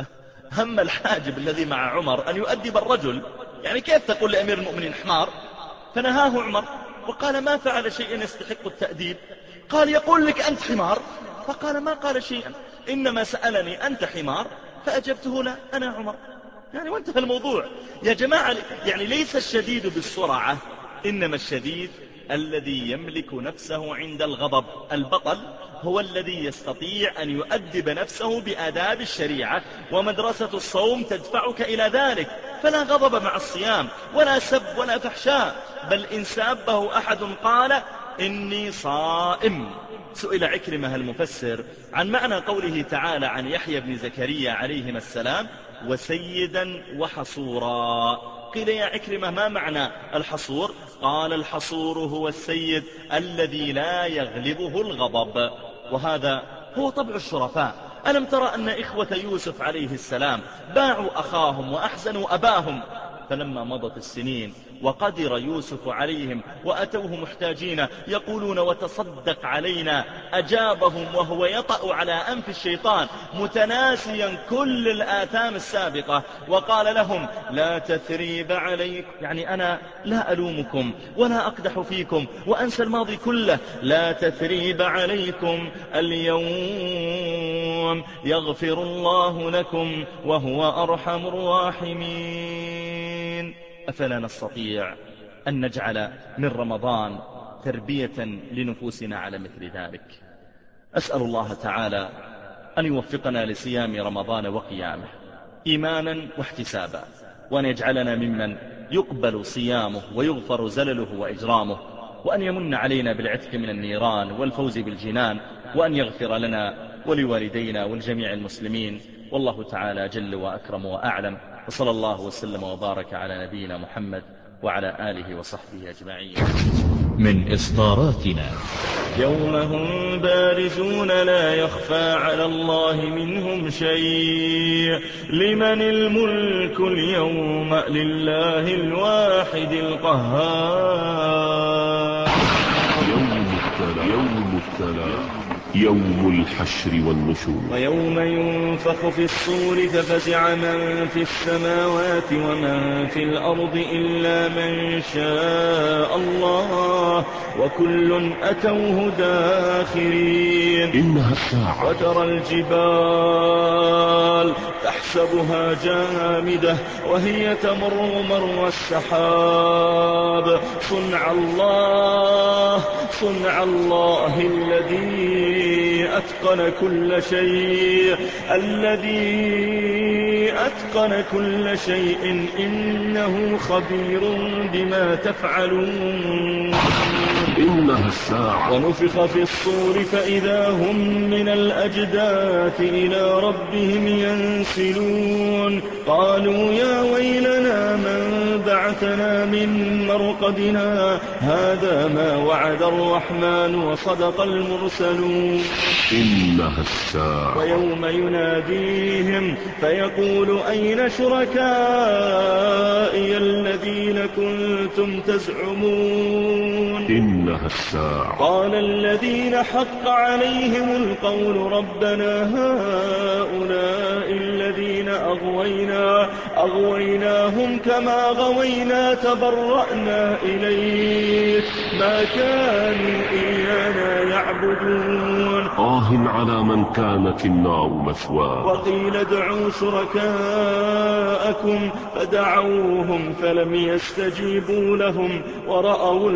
فهم الحاجب الذي مع عمر أن يؤدب الرجل، يعني كيف تقول لأمير المؤمنين حمار؟ فنهاه عمر وقال: ما فعل شيئا يستحق التأديب. قال: يقول لك أنت حمار. فقال: ما قال شيئا، إنما سألني أنت حمار فأجبته لا، أنا عمر، يعني وانتهى الموضوع. يا جماعة، يعني ليس الشديد بالسرعة، إنما الشديد الذي يملك نفسه عند الغضب. البطل هو الذي يستطيع أن يؤدب نفسه بآداب الشريعة، ومدرسة الصوم تدفعك إلى ذلك. فلا غضب مع الصيام ولا سب ولا فحشاء، بل إن سابه أحد قال: إني صائم. سئل عكرمة المفسر عن معنى قوله تعالى عن يحيى بن زكريا عليهما السلام: وسيدا وحصورا. قيل: يا عكرمة ما معنى الحصور؟ قال: الحصور هو السيد الذي لا يغلبه الغضب، وهذا هو طبع الشرفاء. ألم ترى أن إخوة يوسف عليه السلام باعوا أخاهم وأحزنوا أباهم، فلما مضت السنين وقدر يوسف عليهم وأتوه محتاجين يقولون: وتصدق علينا، أجابهم وهو يطأ على أنف الشيطان متناسيا كل الآثام السابقة، وقال لهم: لا تثريب عليكم، يعني أنا لا ألومكم ولا أقدح فيكم وأنسى الماضي كله، لا تثريب عليكم، اليوم يغفر الله لكم وهو أرحم الراحمين. أفلا نستطيع أن نجعل من رمضان تربية لنفوسنا على مثل ذلك؟ أسأل الله تعالى أن يوفقنا لصيام رمضان وقيامه إيمانا واحتسابا، وأن يجعلنا ممن يقبل صيامه ويغفر زلله وإجرامه، وأن يمن علينا بالعتق من النيران والفوز بالجنان، وأن يغفر لنا ولوالدينا ولجميع المسلمين. والله تعالى جل وأكرم وأعلم، وصلى الله وسلم وبارك على نبينا محمد وعلى آله وصحبه أجمعين. من إصداراتنا: يوم هم بارزون لا يخفى على الله منهم شيء، لمن الملك اليوم؟ لله الواحد القهار. يوم الثلاث يوم الحشر والنشور. ويوم ينفخ في الصور ففزع من في السماوات ومن في الأرض إلا من شاء الله، وكل أتوه داخرين. إنها الساعة. وترى الجبال تحسبها جامدة وهي تمر مر السحاب، صنع الله الذي أتقن كل شيء إنه خبير بما تفعلون. إنها الساعة. ونفخ في الصور فإذا هم من الأجداث إلى ربهم ينسلون. قالوا يا ويلنا من بعثنا من مرقدنا، هذا ما وعد الرحمن وصدق المرسلون. إنها الساعة. ويوم يناديهم فيقول أين شركائي الذين كنتم تزعمون. إنها الساعة. قال الذين حق عليهم القول ربنا هؤلاء الذين أغويناهم كما غوينا تبرأنا إليك ما كانوا إيانا يعبدون. على من كانت النار مثواه. وقيل ادعوا شركاءكم فدعوهم فلم يستجيبوا لهم ورأوا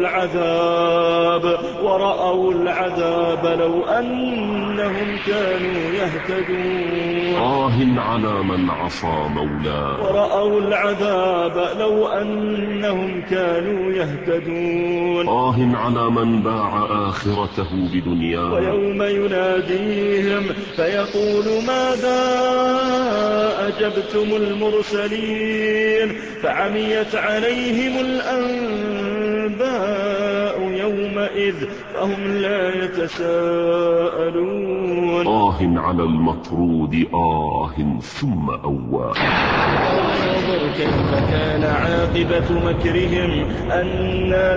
العذاب لو أنهم كانوا يهتدون. على من عصى مولاه. ورأوا العذاب لو أنهم كانوا يهتدون. على من باع آخرته بدنياه. ويوم يناديهم فيقول ماذا أجبتم المرسلين، فعميت عليهم الأنباء يومئذ فهم لا يتساءلون. على المطرود ثم أواه. انظر كيف كان عاقبة مكرهم أنا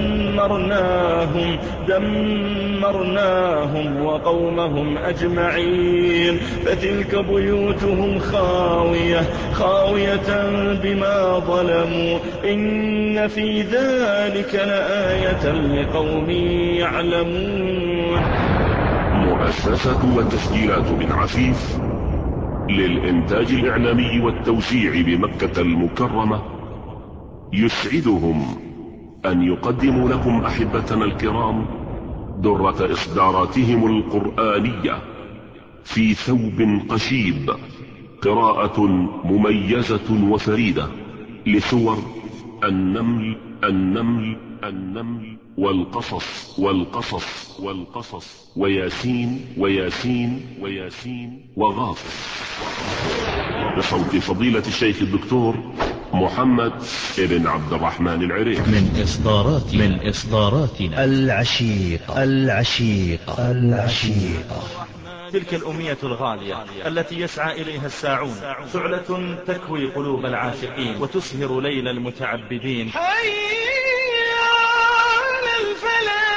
دمرناهم وقومهم أجمعين، فتلك بيوتهم خاوية بما ظلموا، إن في ذلك لآية لقوم يعلمون. مؤسسة وتسجيلات بن عفيف للإنتاج الإعلامي والتوزيع بمكة المكرمة يسعدهم أن يقدموا لكم أحبتنا الكرام درة إصداراتهم القرآنية في ثوب قشيب، قراءة مميزة وفريدة لسور النمل والقصص وياسين وغافر، بصوت فضيلة الشيخ الدكتور محمد ابن عبد الرحمن العريفي. من إصداراتنا العشيق. تلك الأمنية الغالية التي يسعى إليها الساعون، سعلة تكوي قلوب العاشقين وتسهر ليل المتعبدين. حي على الفلاح.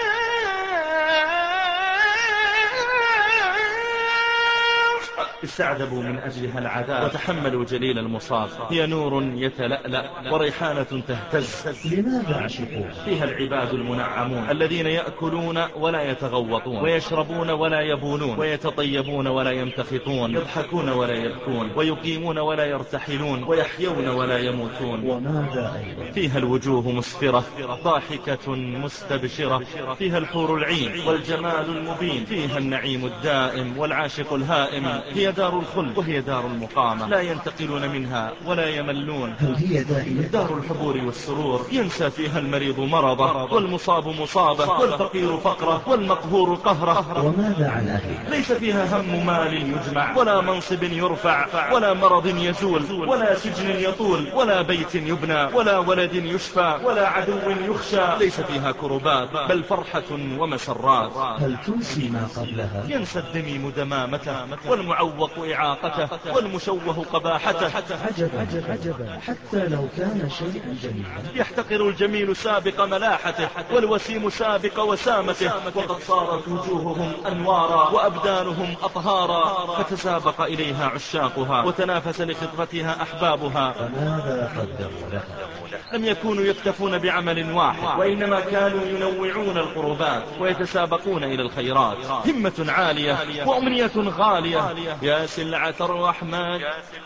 استعذبوا من أجلها العذاب وتحملوا جليل المصاب. هي نور يتلألأ وريحانة تهتز. لماذا عشقوا؟ فيها العباد المنعمون الذين يأكلون ولا يتغوطون، ويشربون ولا يبولون، ويتطيبون ولا يمتخطون، يضحكون ولا يبكون، ويقيمون ولا يرتحلون، ويحيون ولا يموتون. وماذا أيضا؟ فيها الوجوه مسفرة ضاحكة مستبشرة، فيها الحور العين والجمال المبين، فيها النعيم الدائم والعاشق الهائم. هي هي دار الخلد وهي دار المقامة، لا ينتقلون منها ولا يملون. هل هي دائمة؟ دار الحبور والسرور، ينسى فيها المريض مرضه والمصاب مصابه والفقير فقره والمقهور قهره. وماذا عن أهلها؟ ليس فيها هم مال يجمع ولا منصب يرفع ولا مرض يزول ولا سجن يطول ولا بيت يبنى ولا ولد يشفى ولا عدو يخشى. ليس فيها كربات بل فرحة ومسرات. هل تنسي ما قبلها؟ ينسى الدميم دمامته والمعوق إعاقته والمشوه قباحته. عجبا حتى لو كان شيئا جميلا. يحتقر الجميل سابق ملاحته والوسيم سابق وسامته، وقد صارت وجوههم أنوارا وأبدانهم أطهارا، فتسابق إليها عشاقها وتنافس لخطفتها أحبابها. فماذا قدروا لها؟ لم يكونوا يكتفون بعمل واحد، وإنما كانوا ينوعون القربات ويتسابقون إلى الخيرات. همة عالية وأمنية غالية. يا سلعة الرحمن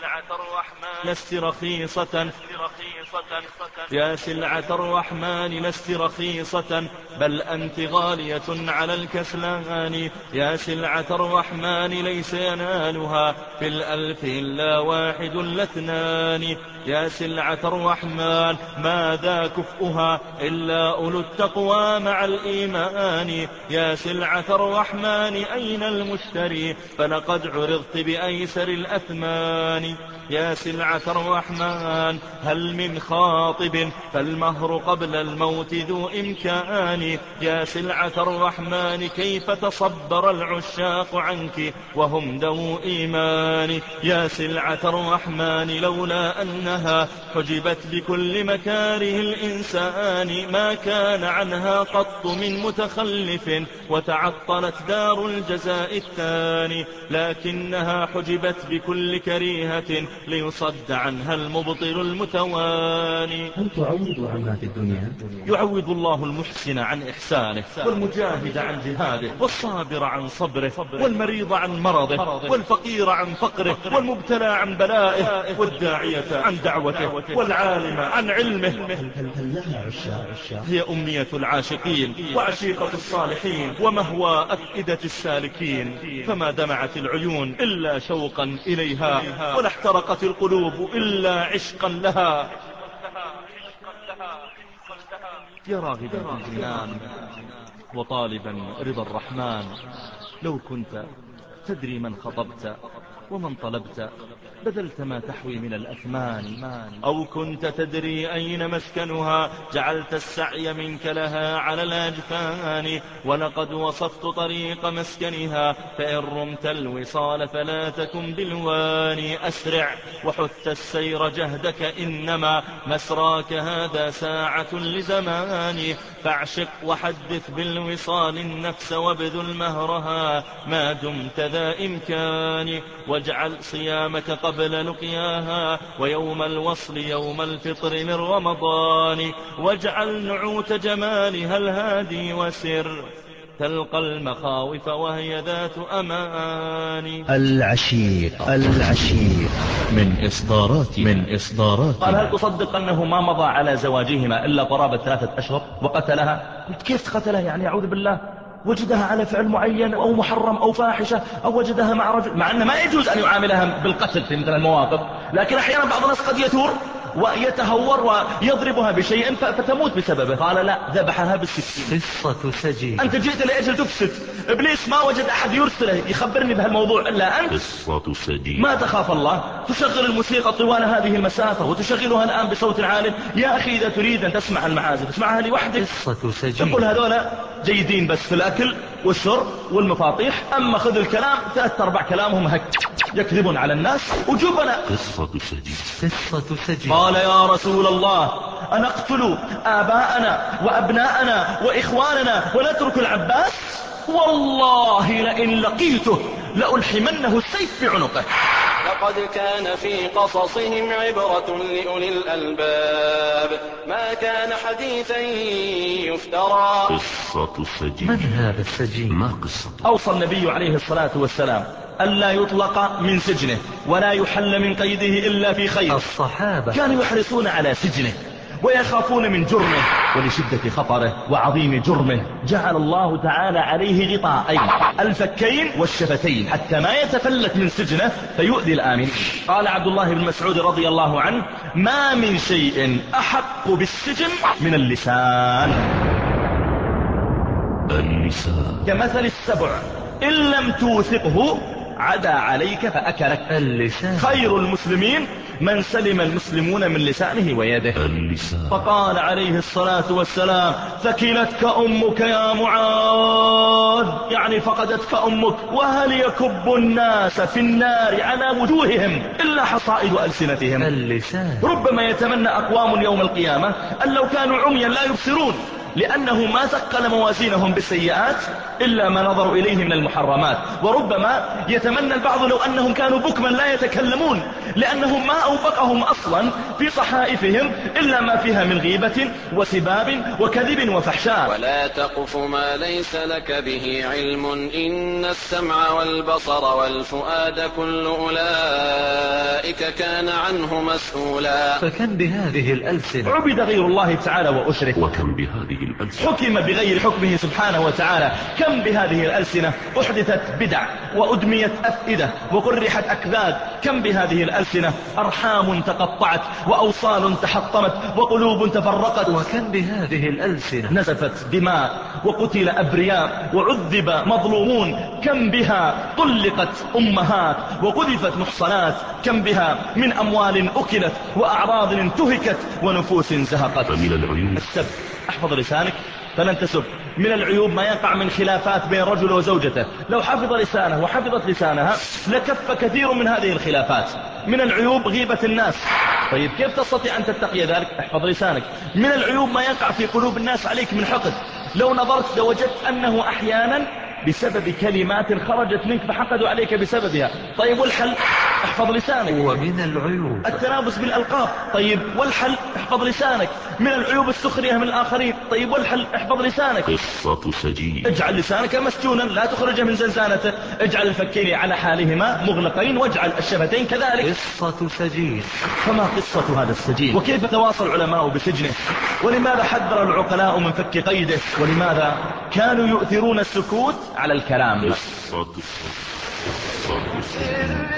لست رخيصة، يا سلعة الرحمن لست رخيصة، بل أنت غالية على الكسلان. يا سلعة الرحمن ليس ينالها في الألف إلا واحد لاثنان. يا سلعة الرحمن ماذا كفؤها إلا أولو التقوى مع الإيمان. يا سلعة الرحمن أين المشتري فلقد عرضت بأيسر الأثمان. يا سلعة الرحمن هل من خاطب فالمهر قبل الموت ذو إمكان. يا سلعة الرحمن كيف تصبر العشاق عنك وهم ذو إيمان. يا سلعة الرحمن لولا أنها حجبت بكل مكاره الإنسان ما كان عنها قط من متخلف وتعطلت دار الجزاء الثاني، لكنها حجبت بكل كريهة ليصد عنها المبطل المتواني. هل تعوض عما في الدنيا؟ يعوض الله المحسن عن إحسانه والمجاهد عن جهاده والصابر عن صبره والمريض عن مرضه والفقير عن فقره والمبتلى عن بلائه والداعية عن دعوته والعالم عن علمه. هل لها عشاق؟ هي أمنية العاشقين وعشيقة الصالحين ومهوى أفئدة السالكين، فما دمعت العيون إلا شوقا إليها ولا احترقت القلوب إلا عشقا لها. يا راغبا في الجنان وطالبا رضا الرحمن، لو كنت تدري من خطبت ومن طلبت بذلت ما تحوي من الأثمان. أو كنت تدري أين مسكنها جعلت السعي منك لها على الأجفان. ولقد وصفت طريق مسكنها فإن رمت الوصال فلا تكن بالواني. أسرع وحث السير جهدك إنما مسراك هذا ساعة لزمان. فاعشق وحدث بالوصال النفس وابذل مهرها ما دمت ذا إمكان. واجعل صيامك قبل لقياها ويوم الوصل يوم الفطر من رمضان. واجعل نعوت جمالها الهادي وسر تلقى المخاوف وهي ذات أمان. العشيق من إصدارات قال هل تصدق أنه ما مضى على زواجهما إلا قرابة 3 أشهر وقتلها؟ قلت كيف قتلها يعني؟ أعوذ بالله، وجدها على فعل معين أو محرم أو فاحشة أو وجدها مع رجل، مع أنه ما يجوز أن يعاملها بالقتل في مثل المواقف، لكن أحيانا بعض الناس قد يثور ويتهور ويضربها بشيء فتموت بسببه. قال لا، ذبحها بالسكين. قصة سجين. أنت جئت لأجل تفسد، إبليس ما وجد أحد يرسله يخبرني بهالموضوع إلا أنت. قصة سجين. ما تخاف الله؟ تشغل الموسيقى طوال هذه المسافة وتشغلها الآن بصوت عال. يا أخي إذا تريد أن تسمع المعازف اسمعها لوحدك. قصة سجين. تقول هذولا جيدين بس في الأكل والشرب والمفاطيح، أما خذ الكلام 3/4 كلامهم هك يكذبون على الناس وجوبنا. قصة سجين. قال يا رسول الله أنقتل آباءنا وأبناءنا وإخواننا ونترك العباس؟ والله لئن لقيته لألحمنه السيف في عنقه. لقد كان في قصصهم عبرة لأولي الألباب ما كان حديثا يفترى. قصة سجين. من هذا السجين؟ ما قصة؟ أوصى النبي عليه الصلاة والسلام ألا يطلق من سجنه ولا يحل من قيده إلا في خير. الصحابة كانوا يحرصون على سجنه ويخافون من جرمه، ولشدة خطره وعظيم جرمه جعل الله تعالى عليه غطاءين، الفكين والشفتين، حتى ما يتفلت من سجنه فيؤذي الآمنين. قال عبد الله بن مسعود رضي الله عنه: ما من شيء أحق بالسجن من اللسان. اللسان كمثل السبع إن لم توثقه عدا عليك فأكلك. اللسان خير المسلمين من سلم المسلمون من لسانه ويده. اللسان. فقال عليه الصلاة والسلام: ثكلتك أمك يا معاذ، يعني فقدتك أمك. وهل يكب الناس في النار على وجوههم إلا حصائد ألسنتهم. اللسان. ربما يتمنى أقوام يوم القيامة أن لو كانوا عميا لا يبصرون، لأنه ما ثقل موازينهم بالسيئات إلا ما نظروا إليه من المحرمات. وربما يتمنى البعض لو أنهم كانوا بكما لا يتكلمون، لأنهم ما أوبقهم أصلا في صحائفهم إلا ما فيها من غيبة وسباب وكذب وفحشاء. ولا تقف ما ليس لك به علم إن السمع والبصر والفؤاد كل أولئك كان عنه مسؤولا. فكم بهذه الألسنة عبد غير الله تعالى وأشرك، وكم بهذه الألسنة حكم بغير حكمه سبحانه وتعالى. كم بهذه الألسنة أحدثت بدع وأدميت أفئدة وقرحت أكباد. كم بهذه الألسنة أرحام تقطعت وأوصال تحطمت وقلوب تفرقت. وكم بهذه الألسنة نزفت دماء وقتل أبرياء وعذب مظلومون. كم بها طلقت أمهات وقذفت محصنات. كم بها من أموال أكلت وأعراض انتهكت ونفوس زهقت. فمن العيوب السب، احفظ لسانك فلن تسب. من العيوب ما يقع من خلافات بين الرجل وزوجته، لو حفظ لسانه وحفظت لسانها لكف كثير من هذه الخلافات. من العيوب غيبة الناس. طيب كيف تستطيع أن تتقي ذلك؟ احفظ لسانك. من العيوب ما يقع في قلوب الناس عليك من حقد، لو نظرت لوجدت أنه أحيانا بسبب كلمات خرجت منك فحقدوا عليك بسببها. طيب والحل؟ احفظ لسانك. ومن العيوب التنابس بالألقاب. طيب والحل؟ احفظ لسانك. من العيوب السخرية من الآخرين. طيب والحل؟ احفظ لسانك. قصة سجين. اجعل لسانك مسجونا لا تخرجه من زنزانته. اجعل الفكين على حالهما مغلقين واجعل الشفتين كذلك. قصة سجين. فما قصة هذا السجين؟ وكيف تواصل العلماء بسجنه؟ ولماذا حذر العقلاء من فك قيده؟ ولماذا كانوا يؤثرون السكوت على الكلام؟ قصة سجين.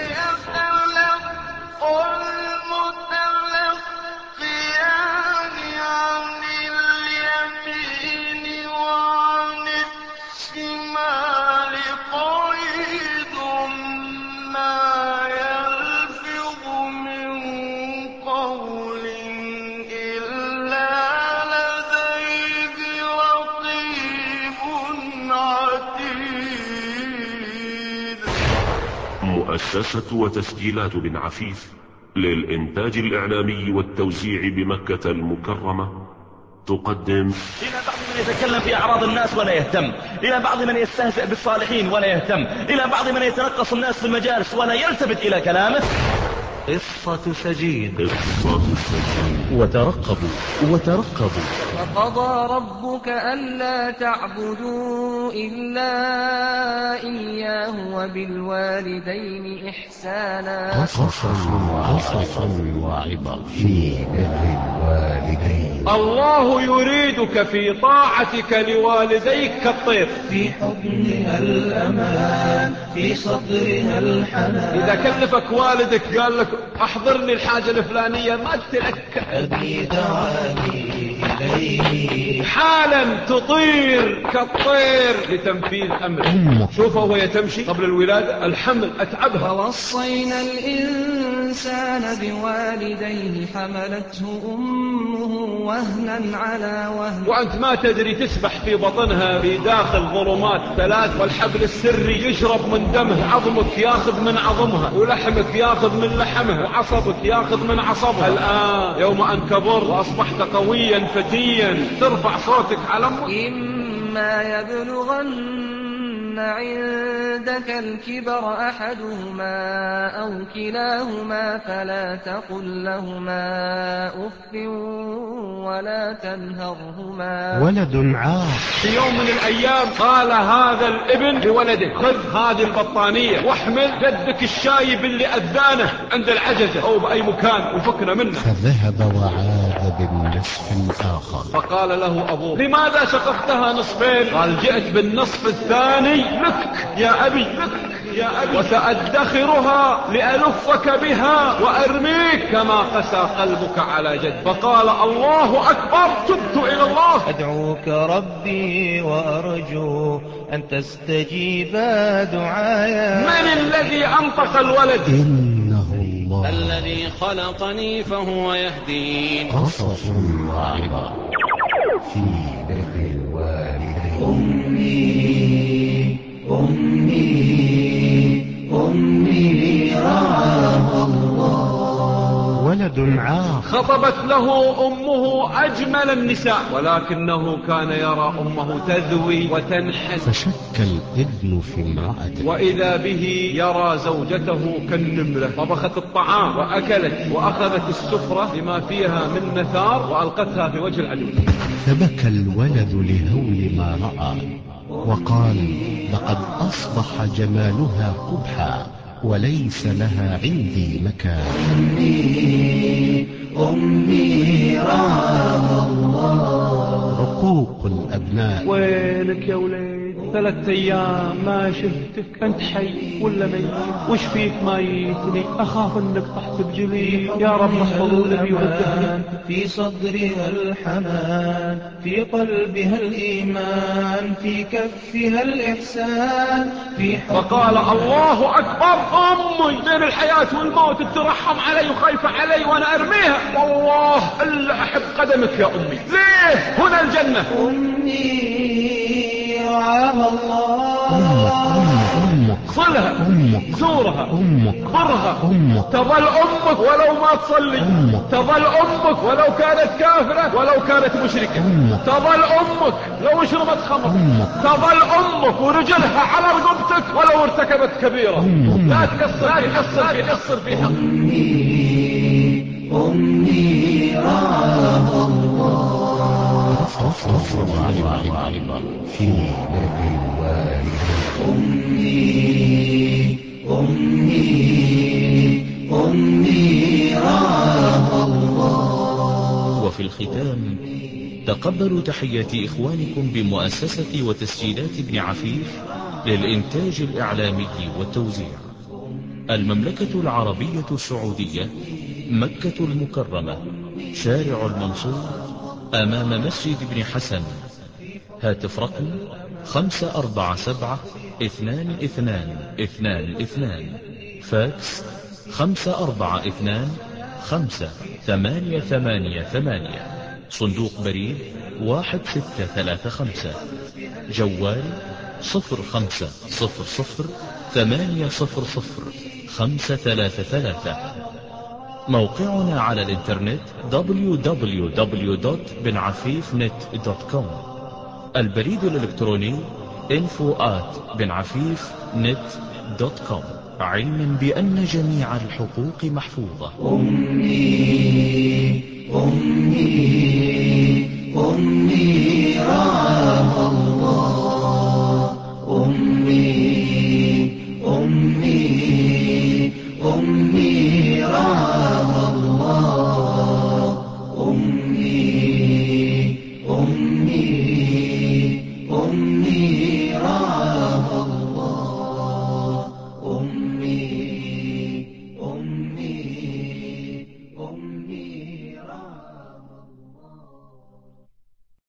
مؤسسة وتسجيلات بن عفيف للإنتاج الإعلامي والتوزيع بمكة المكرمة تقدم إلى بعض من يتكلم في أعراض الناس ولا يهتم، إلى بعض من يستهزئ بالصالحين ولا يهتم، إلى بعض من يتنقص الناس في المجالس ولا يلتفت إلى كلامه. قصة سجين. قصة سجين. وترقبوا. وقضى ربك ألا تعبدوا إلا إياه وبالوالدين إحسانا. قصص وعبر في بر الوالدين. الله يريدك في طاعتك لوالديك كالطير في حضنها الأمان في صدرها الحنان. إذا كلفك والدك قال لك أحضرني الحاجة الفلانية ما تتلك أبي دعاني إليه حالا تطير كالطير لتنفيذ أمره. شوفه وهي تمشي قبل الولادة الحمل أتعبها. ووصينا الإنسان بوالديه حملته أمه وهنا على وهن. وأنت ما تدري تسبح في بطنها في داخل ظلمات ثلاث، والحبل السري يشرب من دمه، عظمك ياخذ من عظمها ولحمك ياخذ من لحمها وعصبك ياخذ من عصبها. الآن يوم أن كبرت وأصبحت قويا فتيا ترفع صوتك على أمك. إما يبلغن عندك الكبر أحدهما أو كلاهما فلا تقل لهما أف ولا تنهرهما. ولد عاق. في يوم من الأيام قال هذا الابن لولده خذ هذه البطانية واحمل جدك الشايب اللي أذانه عند العجزة أو بأي مكان وفكنا منه. فذهب وعاد بالنصف الآخر. فقال له أبوه: لماذا شققتها نصفين؟ قال: جئت بالنصف الثاني لك يا أبي، لك يا أبي، وسأدخرها لألفك بها وأرميك كما قسى قلبك على جد. فقال: الله أكبر، تبت إلى الله. أدعوك ربي وأرجو أن تستجيب دعايا. من الذي أنطق الولد؟ إنه الله الذي خلقني فهو يهدين. قصص واعظة في بر الوالدين. أمي رعاها الله. ولد عاق خطبت له أمه أجمل النساء، ولكنه كان يرى أمه تذوي وتنحل، فشك الابن في امرأته، وإذا به يرى زوجته كالنملة. طبخت الطعام وأكلت وأخذت السفرة بما فيها من نثار وألقتها في وجه العدو. فبكى الولد لهول ما رأى وقال: لقد أصبح جمالها قبحا وليس لها عندي مكان. أمي رعاها الله. عقوق الأبناء. وينك يا وليد؟ 3 أيام ما شفتك، أنت حي ولا ميت؟ وش فيك مايتني؟ أخاف أنك طحت بجلي. يا رب احفظ النبي والدهن. في صدرها الحنان، في قلبها الإيمان، في كفها الإحسان، في فقال: الله أكبر، أمي بين الحياة والموت، ترحم علي وخايفة علي وأنا أرميها، والله إلا أحب قدمك يا أمي. ليه؟ هنا الجنة. أمي رعاها الله. أمك صلها، زورها، برها، تظل أمك ولو ما تصلي، تظل أمك ولو كانت كافرة، ولو كانت مشركة، تظل أمك لو شربت خمر، تظل أمك ورجلها على رقبتك ولو ارتكبت كبيرة. لا تقصر فيها. أمي رعاها الله. في بر الوالدين. أمي رعاها الله. وفي الختام تقبلوا تحيات إخوانكم بمؤسسة وتسجيلات ابن عفيف للإنتاج الإعلامي والتوزيع، المملكة العربية السعودية، مكة المكرمة، شارع المنصور، أمام مسجد ابن حسن. هاتف رقم 547-2222. فاكس 542-58888. صندوق بريد 1635. جوال 0500-800-533. موقعنا على الانترنت www.benafifnet.com. البريد الإلكتروني info@benafifnet.com. علما بأن جميع الحقوق محفوظة. أمي رعاها الله. أمي رعاها الله. أمي رعاها الله.